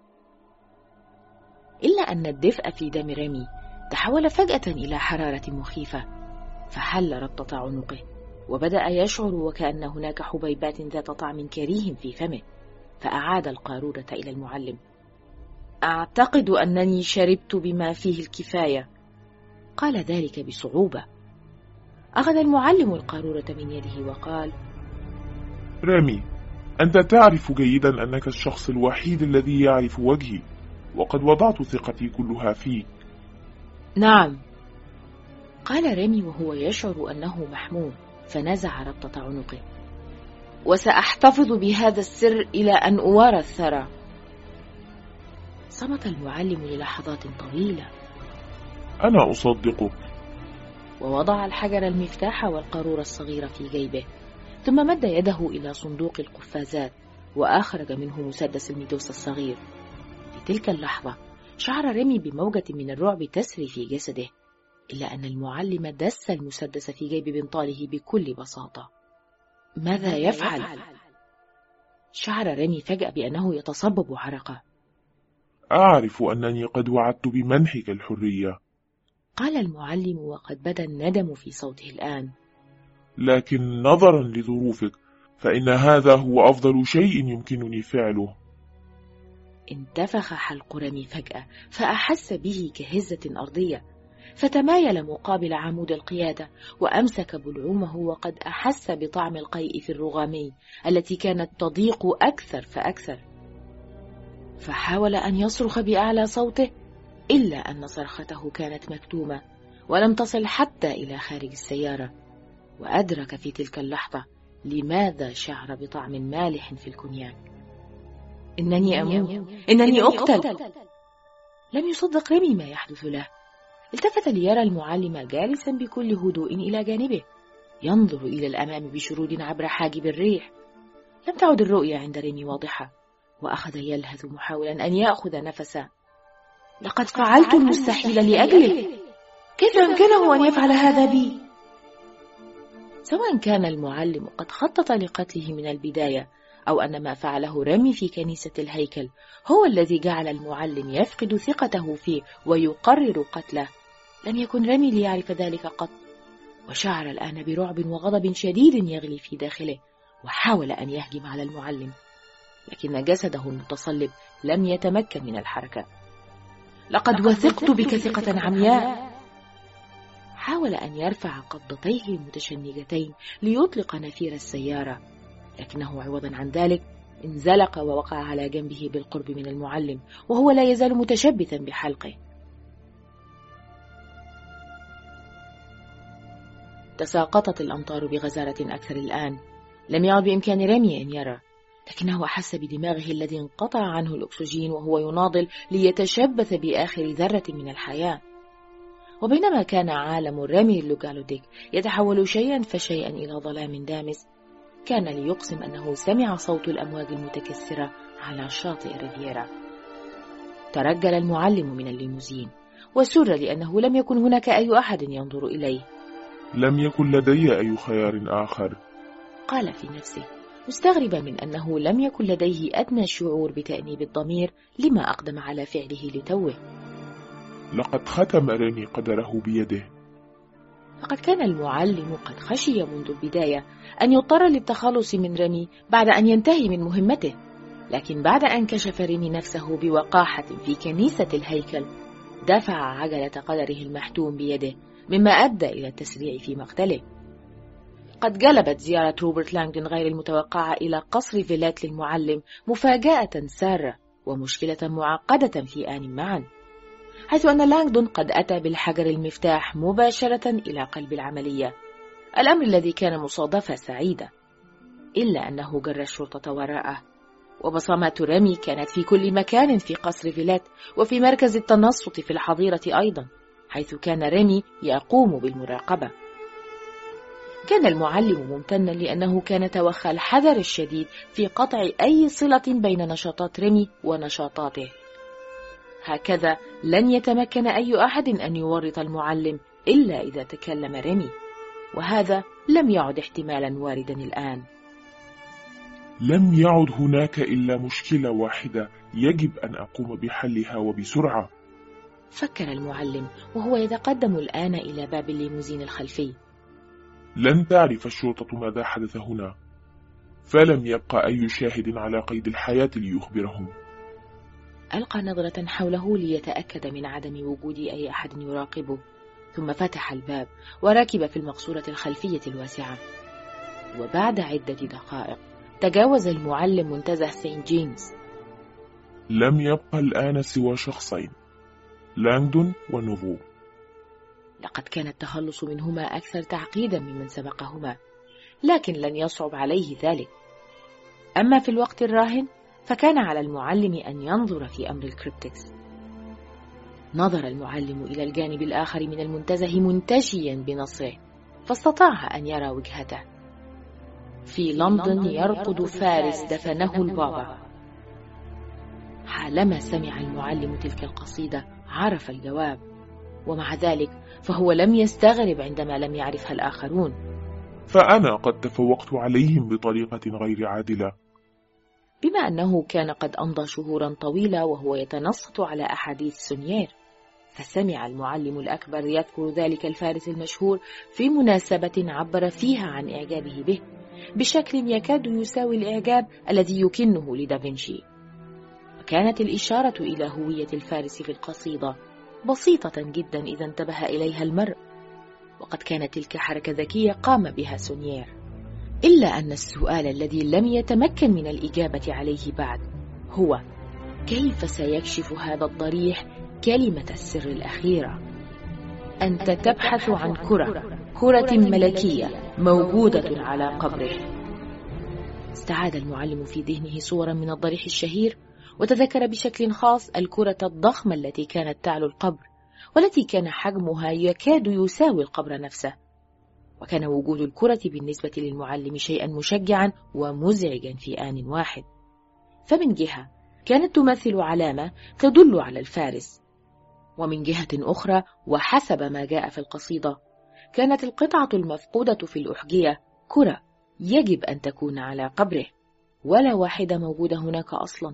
إلا أن الدفء في دم ريمي تحول فجأة إلى حرارة مخيفة، فحل ربطة عنقه وبدأ يشعر وكأن هناك حبيبات ذات طعم كريه في فمه، فأعاد القارورة إلى المعلم. أعتقد أنني شربت بما فيه الكفاية، قال ذلك بصعوبة. أخذ المعلم القارورة من يده وقال: ريمي، أنت تعرف جيدا أنك الشخص الوحيد الذي يعرف وجهي، وقد وضعت ثقتي كلها فيك. نعم، قال ريمي وهو يشعر أنه محموم، فنزع ربطة عنقه. وسأحتفظ بهذا السر إلى أن أوارى الثرى. صمت المعلم للحظات طويلة. أنا أصدقك. ووضع الحجر المفتاح والقارورة الصغيرة في جيبه، ثم مد يده إلى صندوق القفازات وأخرج منه مسدس الميدوس الصغير. في تلك اللحظة شعر ريمي بموجة من الرعب تسري في جسده، إلا أن المعلم دس المسدس في جيب بنطاله بكل بساطة. ماذا يفعل؟ شعر ريمي فجأة بأنه يتصبب عرقا. أعرف أنني قد وعدت بمنحك الحرية، قال المعلم وقد بدا الندم في صوته الآن. لكن نظرا لظروفك فإن هذا هو أفضل شيء يمكنني فعله. انتفخ حلق ريمي فجأة، فأحس به كهزة أرضية، فتمايل مقابل عمود القيادة وأمسك بلعومه، وقد أحس بطعم القيء في الرغامي التي كانت تضيق أكثر فأكثر. فحاول أن يصرخ بأعلى صوته، إلا أن صرخته كانت مكتومة ولم تصل حتى إلى خارج السيارة. وأدرك في تلك اللحظة لماذا شعر بطعم مالح في الكونياك. إنني أموت، إنني أقتل. لم يصدق ريمي ما يحدث له. التفت ليرى المعلم جالسا بكل هدوء إلى جانبه، ينظر إلى الأمام بشرود عبر حاجب الريح. لم تعد الرؤية عند ريمي واضحة، وأخذ يلهث محاولا أن يأخذ نفسه. لقد فعلت المستحيل لأجله، كيف يمكنه أن يفعل هذا بي؟ سواء كان المعلم قد خطط لقتله من البداية، أو أن ما فعله ريمي في كنيسة الهيكل هو الذي جعل المعلم يفقد ثقته فيه ويقرر قتله، لم يكن ريمي ليعرف ذلك قط. وشعر الآن برعب وغضب شديد يغلي في داخله، وحاول أن يهجم على المعلم، لكن جسده المتصلب لم يتمكن من الحركة. لقد وثقت بك ثقة عمياء. حاول أن يرفع قبضتيه المتشنجتين ليطلق نفير السيارة، لكنه عوضا عن ذلك انزلق ووقع على جنبه بالقرب من المعلم، وهو لا يزال متشبثا بحلقه. تساقطت الأمطار بغزارة أكثر الآن. لم يعد بإمكان ريمي أن يرى، لكنه أحس بدماغه الذي انقطع عنه الأكسجين وهو يناضل ليتشبث بآخر ذرة من الحياة. وبينما كان عالم ريمي لوغالوديك يتحول شيئا فشيئا إلى ظلام دامس، كان ليقسم أنه سمع صوت الأمواج المتكسرة على شاطئ ريفيرا. ترجل المعلم من الليموزين وسر لأنه لم يكن هناك أي أحد ينظر إليه. لم يكن لدي أي خيار آخر، قال في نفسه، مستغربا من أنه لم يكن لديه أدنى شعور بتأنيب الضمير لما أقدم على فعله لتوه. لقد ختم ريمي قدره بيده. فقد كان المعلم قد خشي منذ البداية أن يضطر للتخلص من ريمي بعد أن ينتهي من مهمته، لكن بعد أن كشف ريمي نفسه بوقاحة في كنيسة الهيكل دفع عجلة قدره المحتوم بيده، مما أدى إلى التسريع في مقتله. قد جلبت زيارة روبرت لانغدون غير المتوقعة إلى قصر فيلات للمعلم مفاجأة سارة ومشكلة معقدة في آن معا، حيث أن لانغدون قد أتى بالحجر المفتاح مباشرة إلى قلب العملية، الأمر الذي كان مصادفة سعيدة، إلا أنه جر الشرطة وراءه. وبصمات ريمي كانت في كل مكان في قصر فيلات وفي مركز التنصت في الحظيرة أيضا، حيث كان ريمي يقوم بالمراقبة. كان المعلم ممتنا لأنه كان توخى الحذر الشديد في قطع أي صلة بين نشاطات ريمي ونشاطاته. هكذا لن يتمكن أي أحد أن يورط المعلم إلا إذا تكلم ريمي، وهذا لم يعد احتمالا واردا الآن. لم يعد هناك إلا مشكلة واحدة يجب أن أقوم بحلها وبسرعة، فكر المعلم وهو يتقدم الآن إلى باب الليموزين الخلفي. لن تعرف الشرطة ماذا حدث هنا، فلم يبقى أي شاهد على قيد الحياة ليخبرهم. ألقى نظرة حوله ليتأكد من عدم وجود أي أحد يراقبه، ثم فتح الباب وركب في المقصورة الخلفية الواسعة. وبعد عدة دقائق تجاوز المعلم منتزه سينت جيمس. لم يبقى الآن سوى شخصين، لانغدون ونوفو. لقد كان التخلص منهما أكثر تعقيدا ممن سبقهما، لكن لن يصعب عليه ذلك. أما في الوقت الراهن فكان على المعلم أن ينظر في أمر الكريبتكس. نظر المعلم إلى الجانب الآخر من المنتزه منتشيا بنصره، فاستطاع أن يرى وجهته. في لندن يرقد فارس دفنه البابا. حالما سمع المعلم تلك القصيدة عرف الجواب، ومع ذلك فهو لم يستغرب عندما لم يعرفها الآخرون. فأنا قد تفوقت عليهم بطريقة غير عادلة. بما أنه كان قد أمضى شهورا طويلة وهو يتنصت على أحاديث سونيير، فسمع المعلم الأكبر يذكر ذلك الفارس المشهور في مناسبة عبر فيها عن إعجابه به بشكل يكاد يساوي الإعجاب الذي يكنه لدافنشي. وكانت الإشارة إلى هوية الفارس في القصيدة بسيطة جدا إذا انتبه إليها المرء، وقد كانت تلك حركة ذكية قام بها سونيير. إلا أن السؤال الذي لم يتمكن من الإجابة عليه بعد هو كيف سيكشف هذا الضريح كلمة السر الأخيرة: أنت تبحث عن كرة كرة ملكية موجودة على قبره. استعاد المعلم في ذهنه صورا من الضريح الشهير، وتذكر بشكل خاص الكرة الضخمة التي كانت تعلو القبر، والتي كان حجمها يكاد يساوي القبر نفسه. وكان وجود الكرة بالنسبة للمعلم شيئا مشجعا ومزعجا في آن واحد. فمن جهة كانت تمثل علامة تدل على الفارس، ومن جهة أخرى وحسب ما جاء في القصيدة كانت القطعة المفقودة في الأحجية كرة يجب أن تكون على قبره، ولا واحدة موجودة هناك أصلا.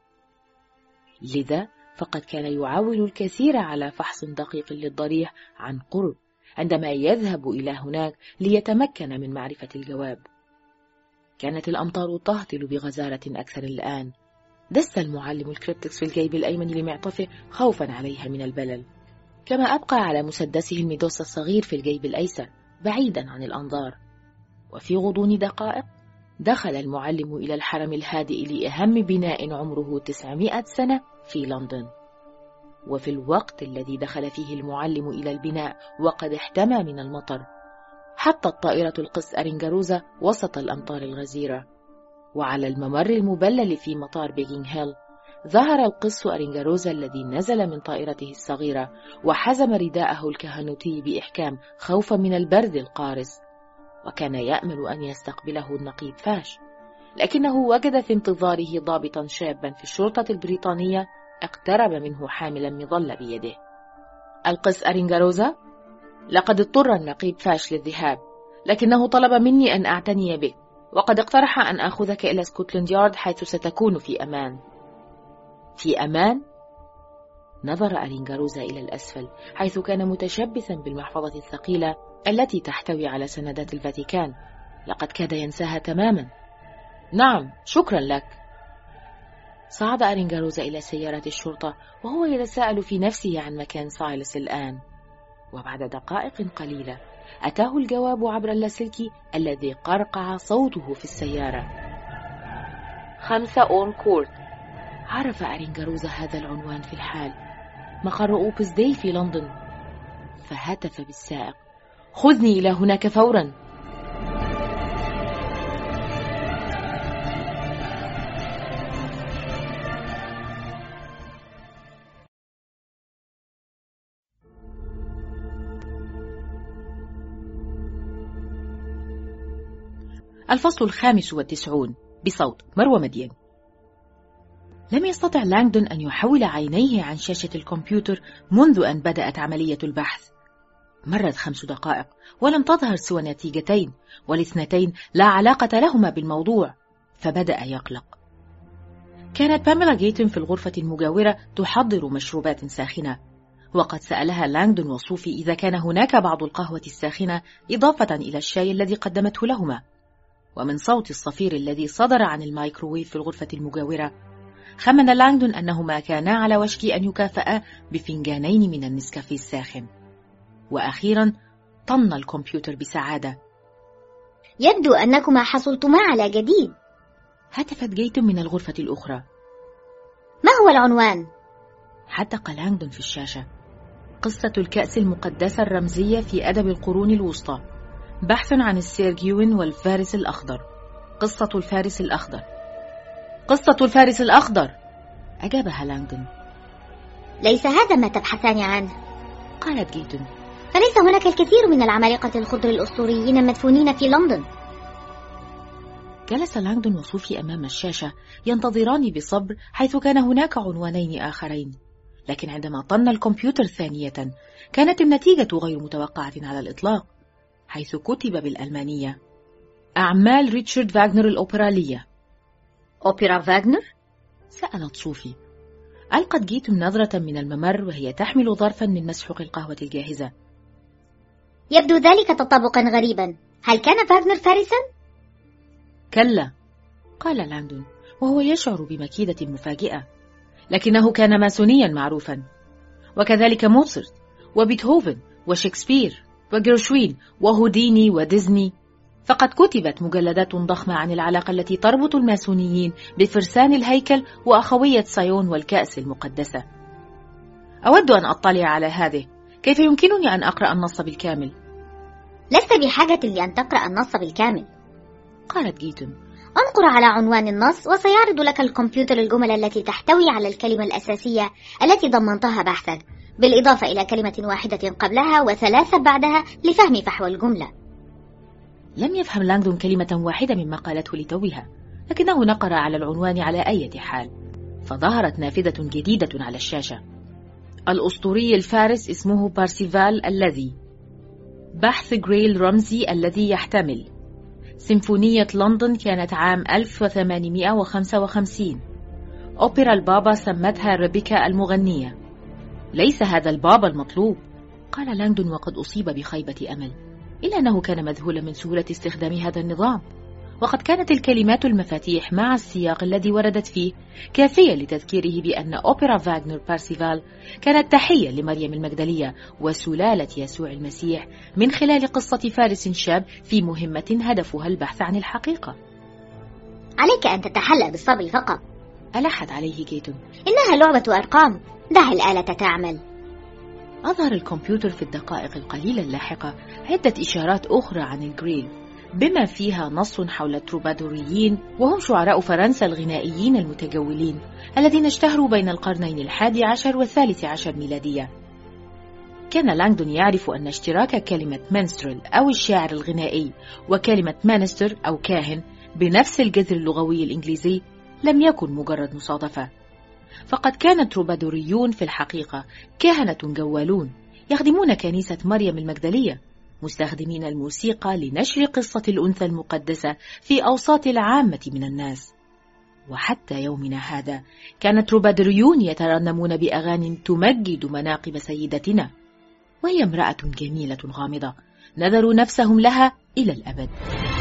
لذا فقد كان يعول الكثير على فحص دقيق للضريح عن قرب عندما يذهب إلى هناك ليتمكن من معرفة الجواب. كانت الأمطار تهطل بغزارة أكثر الآن. دس المعلم الكريبتكس في الجيب الأيمن لمعطفه خوفا عليها من البلل، كما أبقى على مسدسه الميدوس الصغير في الجيب الأيسر بعيدا عن الأنظار. وفي غضون دقائق دخل المعلم إلى الحرم الهادئ لأهم بناء عمره تسعمائة سنة في لندن. وفي الوقت الذي دخل فيه المعلم إلى البناء وقد احتمى من المطر، حطت طائرة القس أرينجاروزا وسط الأمطار الغزيرة. وعلى الممر المبلل في مطار بيجينغ هيل ظهر القس أرينجاروزا الذي نزل من طائرته الصغيرة وحزم رداءه الكهنوتي بإحكام خوفا من البرد القارس، وكان يأمل أن يستقبله النقيب فاش، لكنه وجد في انتظاره ضابطا شابا في الشرطة البريطانية اقترب منه حاملا مظلة بيده. القس أرينجاروزا، لقد اضطر النقيب فاش للذهاب، لكنه طلب مني أن أعتني بك، وقد اقترح أن أخذك إلى سكوتلاند يارد حيث ستكون في أمان. في أمان؟ نظر أرينجاروزا إلى الأسفل حيث كان متشبثا بالمحفظة الثقيلة التي تحتوي على سندات الفاتيكان. لقد كاد ينساها تماما. نعم، شكرا لك. صعد أرينغاروزا إلى سيارة الشرطة وهو يتساءل في نفسه عن مكان سايلس الآن. وبعد دقائق قليلة أتاه الجواب عبر اللاسلكي الذي قرقع صوته في السيارة. خمسة أون كورت. عرف أرينغاروزا هذا العنوان في الحال، مقر أوبس داي في لندن. فهتف بالسائق: خذني إلى هناك فورا. الفصل الخامس والتسعون، بصوت مروى مدين. لم يستطع لانغدون أن يحول عينيه عن شاشة الكمبيوتر منذ أن بدأت عملية البحث. مرت خمس دقائق ولم تظهر سوى نتيجتين، والاثنتين لا علاقة لهما بالموضوع، فبدأ يقلق. كانت باميلا غيتون في الغرفة المجاورة تحضر مشروبات ساخنة، وقد سألها لانغدون وصوفي إذا كان هناك بعض القهوة الساخنة إضافة إلى الشاي الذي قدمته لهما. ومن صوت الصفير الذي صدر عن الميكروويف في الغرفة المجاورة خمن لانغدون أنهما كانا على وشك أن يكافئا بفنجانين من النسكافيه الساخن. وأخيرا طن الكمبيوتر بسعادة. يبدو أنكما حصلتما على جديد. هتفت غيتون من الغرفة الأخرى. ما هو العنوان؟ حدق لانغدون في الشاشة: قصة الكأس المقدسة الرمزية في أدب القرون الوسطى، بحث عن السيرجيوين والفارس الأخضر. قصة الفارس الأخضر، قصة الفارس الأخضر، أجابها لانغدون. ليس هذا ما تبحثان عنه، قالت غيتون. فليس هناك الكثير من العمالقة الخضر الأسطوريين مدفونين في لندن. جلس لانغدون وصوفي أمام الشاشة ينتظران بصبر، حيث كان هناك عنوانين آخرين. لكن عندما طن الكمبيوتر ثانية كانت النتيجة غير متوقعة على الإطلاق، حيث كتب بالألمانية: أعمال ريتشارد فاغنر الأوبرالية. أوبرا فاغنر؟ سألت صوفي. ألقت غيتون نظرة من الممر وهي تحمل ظرفا من مسحوق القهوة الجاهزة. يبدو ذلك تطابقا غريبا. هل كان فاغنر فارسا؟ كلا، قال لانغدون وهو يشعر بمكيدة مفاجئة. لكنه كان ماسونيا معروفا، وكذلك موتسرت وبيتهوفن وشكسبير وجيرشوين وهوديني وديزني. فقد كتبت مجلدات ضخمة عن العلاقة التي تربط الماسونيين بفرسان الهيكل وأخوية سايون والكأس المقدسة. أود أن أطلع على هذه. كيف يمكنني أن أقرأ النص بالكامل؟ لست بحاجة لأن تقرأ النص بالكامل، قالت غيتون. انقر على عنوان النص وسيعرض لك الكمبيوتر الجمل التي تحتوي على الكلمة الأساسية التي ضمنتها بحثك، بالإضافة إلى كلمة واحدة قبلها وثلاثة بعدها لفهم فحوى الجملة. لم يفهم لانغدون كلمة واحدة مما قالته لتوها، لكنه نقر على العنوان على أي حال، فظهرت نافذة جديدة على الشاشة. الأسطوري الفارس اسمه بارسيفال الذي، بحث جريل رمزي الذي يحتمل، سيمفونية لندن كانت عام ألف وثمانمائة وخمسة وخمسين، أوبرا البابا سمتها ريبيكا المغنية. ليس هذا البابا المطلوب، قال لانغدون وقد أصيب بخيبة أمل، إلا أنه كان مذهولا من سهولة استخدام هذا النظام، وقد كانت الكلمات المفاتيح مع السياق الذي وردت فيه كافية لتذكيره بأن أوبرا فاغنر بارسيفال كانت تحية لمريم المجدلية وسلالة يسوع المسيح من خلال قصة فارس شاب في مهمة هدفها البحث عن الحقيقة. عليك أن تتحلى بالصبر فقط، ألحت عليه غيتون. إنها لعبة أرقام، دع الآلة تعمل. أظهر الكمبيوتر في الدقائق القليلة اللاحقة عدة إشارات أخرى عن الجريل، بما فيها نص حول التروبادوريين، وهم شعراء فرنسا الغنائيين المتجولين الذين اشتهروا بين القرنين الحادي عشر والثالث عشر ميلادية. كان لانغدون يعرف أن اشتراك كلمة منسترل أو الشاعر الغنائي وكلمة مانستر أو كاهن بنفس الجذر اللغوي الإنجليزي لم يكن مجرد مصادفة، فقد كان التروبادوريون في الحقيقة كهنة جوالون يخدمون كنيسة مريم المجدلية، مستخدمين الموسيقى لنشر قصة الأنثى المقدسة في أوساط العامة من الناس. وحتى يومنا هذا كان التروبادوريون يترنمون بأغاني تمجد مناقب سيدتنا، وهي امرأة جميلة غامضة نذروا نفسهم لها إلى الأبد.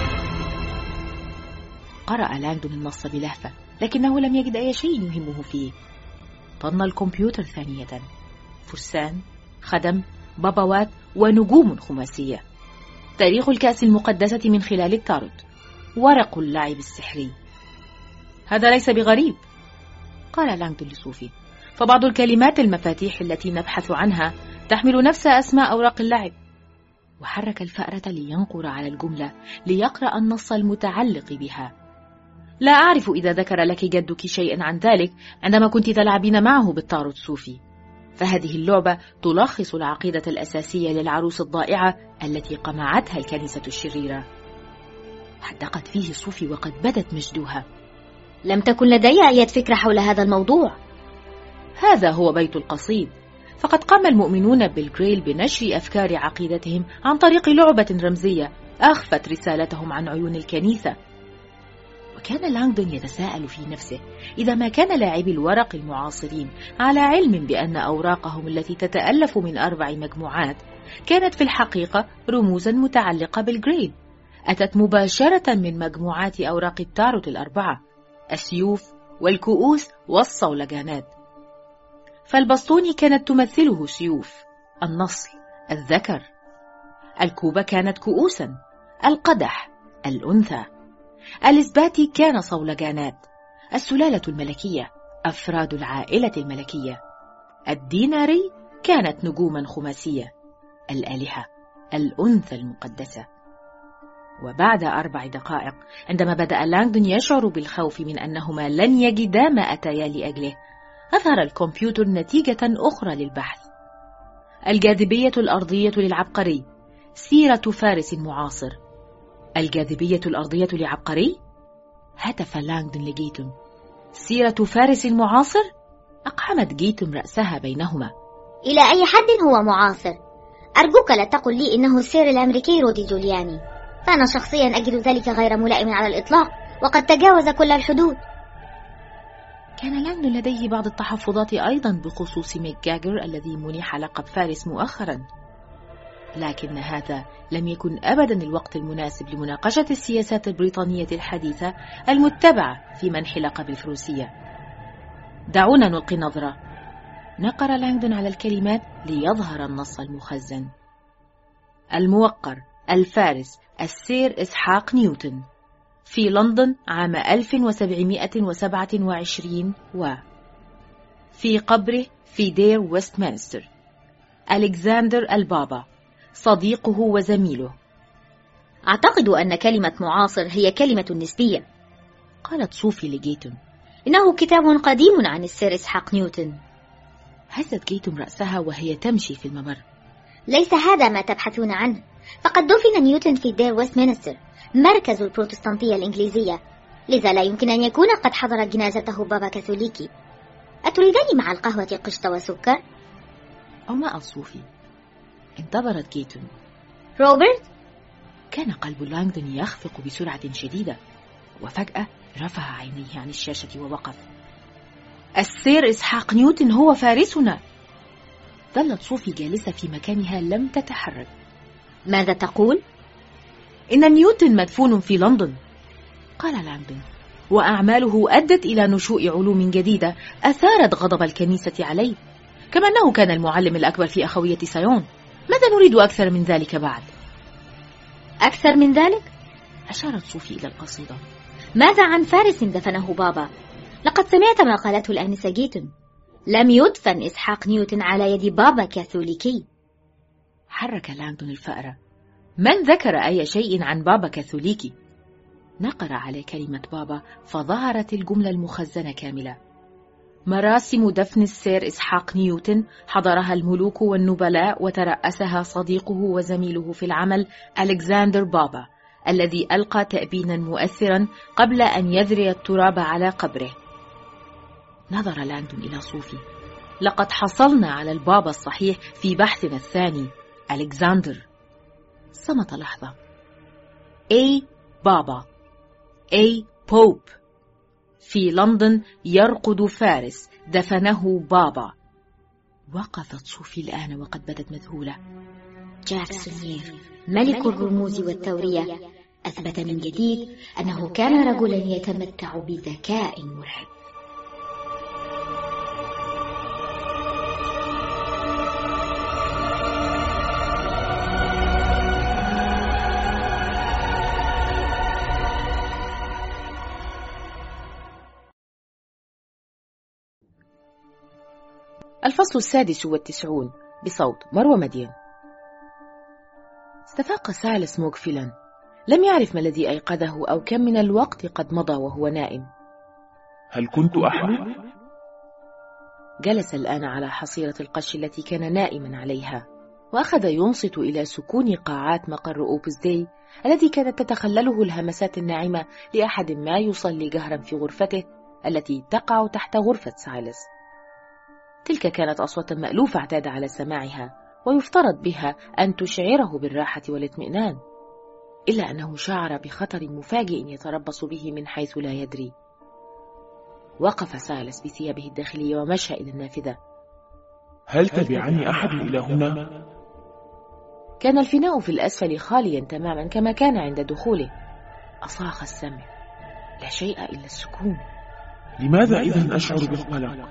قرأ لانغدون النص بلهفة، لكنه لم يجد أي شيء يهمه فيه. طن الكمبيوتر ثانية: فرسان، خدم، بابوات، ونجوم خماسية. تاريخ الكأس المقدسة من خلال التاروت. ورق اللعب السحري. هذا ليس بغريب، قال لانغدون لصوفي، فبعض الكلمات المفاتيح التي نبحث عنها تحمل نفس أسماء أوراق اللعب. وحرك الفأرة لينقر على الجملة ليقرأ النص المتعلق بها. لا أعرف إذا ذكر لك جدك شيئا عن ذلك عندما كنت تلعبين معه بالتاروت صوفي، فهذه اللعبة تلخص العقيدة الأساسية للعروس الضائعة التي قمعتها الكنيسة الشريرة. حدقت فيه صوفي وقد بدت مجدوها. لم تكن لدي أي فكرة حول هذا الموضوع. هذا هو بيت القصيد، فقد قام المؤمنون بالجريل بنشر أفكار عقيدتهم عن طريق لعبة رمزية أخفت رسالتهم عن عيون الكنيسة. وكان لانغدون يتساءل في نفسه إذا ما كان لاعبي الورق المعاصرين على علم بأن أوراقهم التي تتألف من أربع مجموعات كانت في الحقيقة رموزا متعلقة بالجريل، أتت مباشرة من مجموعات أوراق التاروت الأربعة: السيوف والكؤوس والصولجانات. فالبسطوني كانت تمثله سيوف، النصل، الذكر. الكوبة كانت كؤوسا، القدح، الأنثى. الإثباتي كان صولجانات، السلالة الملكية، أفراد العائلة الملكية. الديناري كانت نجوما خماسية، الآلهة، الأنثى المقدسة. وبعد أربع دقائق عندما بدأ لانغدون يشعر بالخوف من أنهما لن يجدا ما أتيا لأجله، أظهر الكمبيوتر نتيجة أخرى للبحث: الجاذبية الأرضية للعبقري، سيرة فارس معاصر. الجاذبية الأرضية لعبقري؟ هتف لانغدون لجيتون. سيرة فارس معاصر؟ أقحمت جيتون رأسها بينهما. إلى أي حد هو معاصر؟ أرجوك لا تقل لي إنه السير الأمريكي رودي جولياني، فأنا شخصيا أجد ذلك غير ملائم على الإطلاق، وقد تجاوز كل الحدود. كان لانغدون لديه بعض التحفظات أيضا بخصوص ميك جاجر الذي منح لقب فارس مؤخرا، لكن هذا لم يكن أبدا الوقت المناسب لمناقشة السياسات البريطانية الحديثة المتبعة في منح لقب الفروسية. دعونا نلقي نظرة. نقر لانغدون على الكلمات ليظهر النص المخزن: الموقر الفارس السير إسحاق نيوتن، في لندن عام ألف وسبعمائة وسبعة وعشرين، و في قبره في دير ويستمنستر. ألكسندر البابا، صديقه وزميله. أعتقد أن كلمة معاصر هي كلمة نسبية، قالت صوفي لجيتون. إنه كتاب قديم عن السير إسحاق نيوتن. هزت جيتون رأسها وهي تمشي في الممر. ليس هذا ما تبحثون عنه، فقد دفن نيوتن في دير ويستمنستر، مركز البروتستانتية الإنجليزية، لذا لا يمكن أن يكون قد حضر جنازته بابا كاثوليكي. أتريدني مع القهوة قشطة وسكر؟ أو ماء الصوفي؟ انتظرت جيتون. روبرت؟ كان قلب لانغدون يخفق بسرعة شديدة، وفجأة رفع عينيه عن الشاشة ووقف. السير إسحاق نيوتن هو فارسنا. ظلت صوفي جالسة في مكانها لم تتحرك. ماذا تقول؟ إن نيوتن مدفون في لندن، قال لانغدون، وأعماله أدت إلى نشوء علوم جديدة أثارت غضب الكنيسة عليه، كما أنه كان المعلم الأكبر في أخوية سايون. ماذا نريد أكثر من ذلك بعد؟ أكثر من ذلك؟ أشارت صوفي إلى القصيدة. ماذا عن فارس دفنه بابا؟ لقد سمعت ما قالته الآنسة جيتون. لم يدفن إسحاق نيوتن على يد بابا كاثوليكي. حرك لانغدون الفأرة. من ذكر أي شيء عن بابا كاثوليكي؟ نقر على كلمة بابا فظهرت الجملة المخزنة كاملة: مراسم دفن السير إسحاق نيوتن حضرها الملوك والنبلاء وترأسها صديقه وزميله في العمل ألكسندر بابا، الذي ألقى تأبينا مؤثرا قبل أن يذري التراب على قبره. نظر لانغدون إلى صوفي. لقد حصلنا على البابا الصحيح في بحثنا الثاني، ألكسندر. صمت لحظة. أي بابا، أي بوب. في لندن يرقد فارس دفنه بابا. وقفت صوفي الآن وقد بدت مذهولة. جاك سونيير ملك الرموز والتورية أثبت من جديد أنه كان رجلا يتمتع بذكاء مرعب. الفصل السادس والتسعون بصوت مروى مدين. استفاق سايلس مغفلا، لم يعرف ما الذي أيقظه أو كم من الوقت قد مضى وهو نائم. هل كنت أحلم؟ جلس الآن على حصيرة القش التي كان نائما عليها، وأخذ ينصت إلى سكون قاعات مقر أوبس داي التي كانت تتخلله الهمسات الناعمة لأحد ما يصلي جهرا في غرفته التي تقع تحت غرفة سايلس. تلك كانت أصوات مألوفة اعتاد على سماعها، ويفترض بها أن تشعره بالراحة والاطمئنان، إلا أنه شعر بخطر مفاجئ يتربص به من حيث لا يدري. وقف سايلس بثيابه الداخلية ومشى إلى النافذة. هل تبعني أحد إلى هنا؟ كان الفناء في الأسفل خاليا تماما كما كان عند دخوله. أصاخ السمع، لا شيء إلا السكون. لماذا إذن أشعر بالقلق؟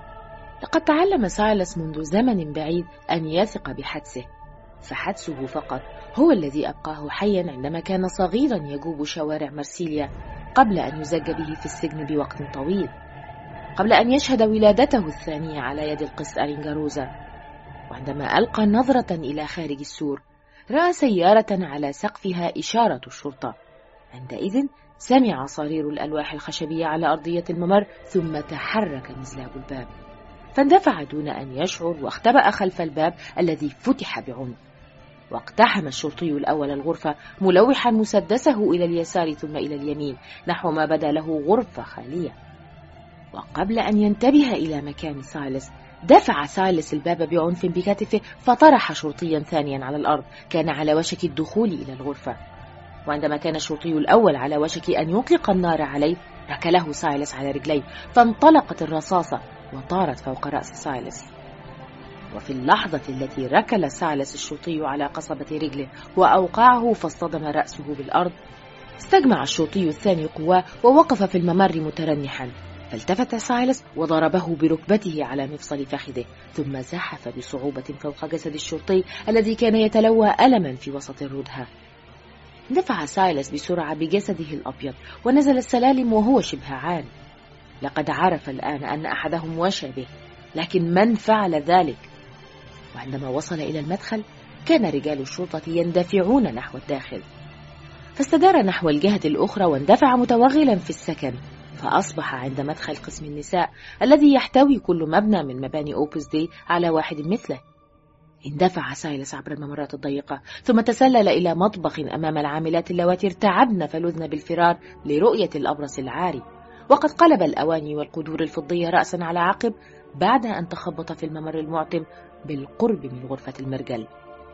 لقد تعلم سايلس منذ زمن بعيد أن يثق بحدسه، فحدسه فقط هو الذي أبقاه حيا عندما كان صغيرا يجوب شوارع مرسيليا قبل أن يزج به في السجن بوقت طويل، قبل أن يشهد ولادته الثانية على يد القس أرينجاروزا. وعندما ألقى نظرة إلى خارج السور رأى سيارة على سقفها إشارة الشرطة. عندئذ سمع صرير الألواح الخشبية على أرضية الممر، ثم تحرك مزلاب الباب، فاندفع دون أن يشعر واختبأ خلف الباب الذي فتح بعنف. واقتحم الشرطي الأول الغرفة ملوحا مسدسه إلى اليسار ثم إلى اليمين نحو ما بدا له غرفة خالية. وقبل أن ينتبه إلى مكان سايلس دفع سايلس الباب بعنف بكتفه، فطرح شرطيا ثانيا على الأرض كان على وشك الدخول إلى الغرفة. وعندما كان الشرطي الأول على وشك أن يطلق النار عليه ركله سايلس على رجليه، فانطلقت الرصاصة وطارت فوق رأس سايلس. وفي اللحظة التي ركل سايلس الشرطي على قصبة رجله وأوقعه فاصطدم رأسه بالأرض، استجمع الشرطي الثاني قواه ووقف في الممر مترنحا، فالتفت سايلس وضربه بركبته على مفصل فخذه، ثم زحف بصعوبة فوق جسد الشرطي الذي كان يتلوى ألما في وسط الردهة. دفع سايلس بسرعة بجسده الأبيض ونزل السلالم وهو شبه عار. لقد عرف الآن أن أحدهم وشى به، لكن من فعل ذلك؟ وعندما وصل إلى المدخل كان رجال الشرطة يندفعون نحو الداخل، فاستدار نحو الجهة الأخرى واندفع متوغلا في السكن، فأصبح عند مدخل قسم النساء الذي يحتوي كل مبنى من مباني أوبس داي على واحد مثله. اندفع سايلس عبر الممرات الضيقة، ثم تسلل إلى مطبخ أمام العاملات اللواتي ارتعبن فلذن بالفرار لرؤية الأبرص العاري، وقد قلب الأواني والقدور الفضية رأسا على عقب بعد أن تخبط في الممر المعتم بالقرب من غرفة المرجل.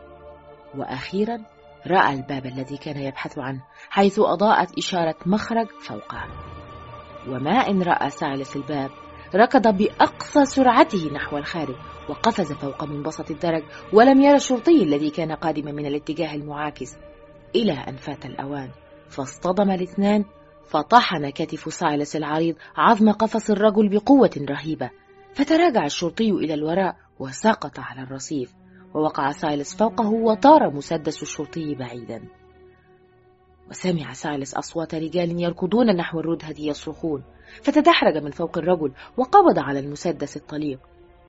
وأخيرا رأى الباب الذي كان يبحث عنه، حيث أضاءت إشارة مخرج فوقه. وما إن رأى سايلس الباب ركض بأقصى سرعته نحو الخارج وقفز فوق منبسط الدرج، ولم يرى الشرطي الذي كان قادما من الاتجاه المعاكس، إلى أن فات الأوان فاصطدم الاثنان، فطحن كتف سايلس العريض عظم قفص الرجل بقوة رهيبة، فتراجع الشرطي إلى الوراء وسقط على الرصيف، ووقع سايلس فوقه وطار مسدس الشرطي بعيدا. وسمع سايلس أصوات رجال يركضون نحو الردهة يصرخون، فتدحرج من فوق الرجل وقبض على المسدس الطليق،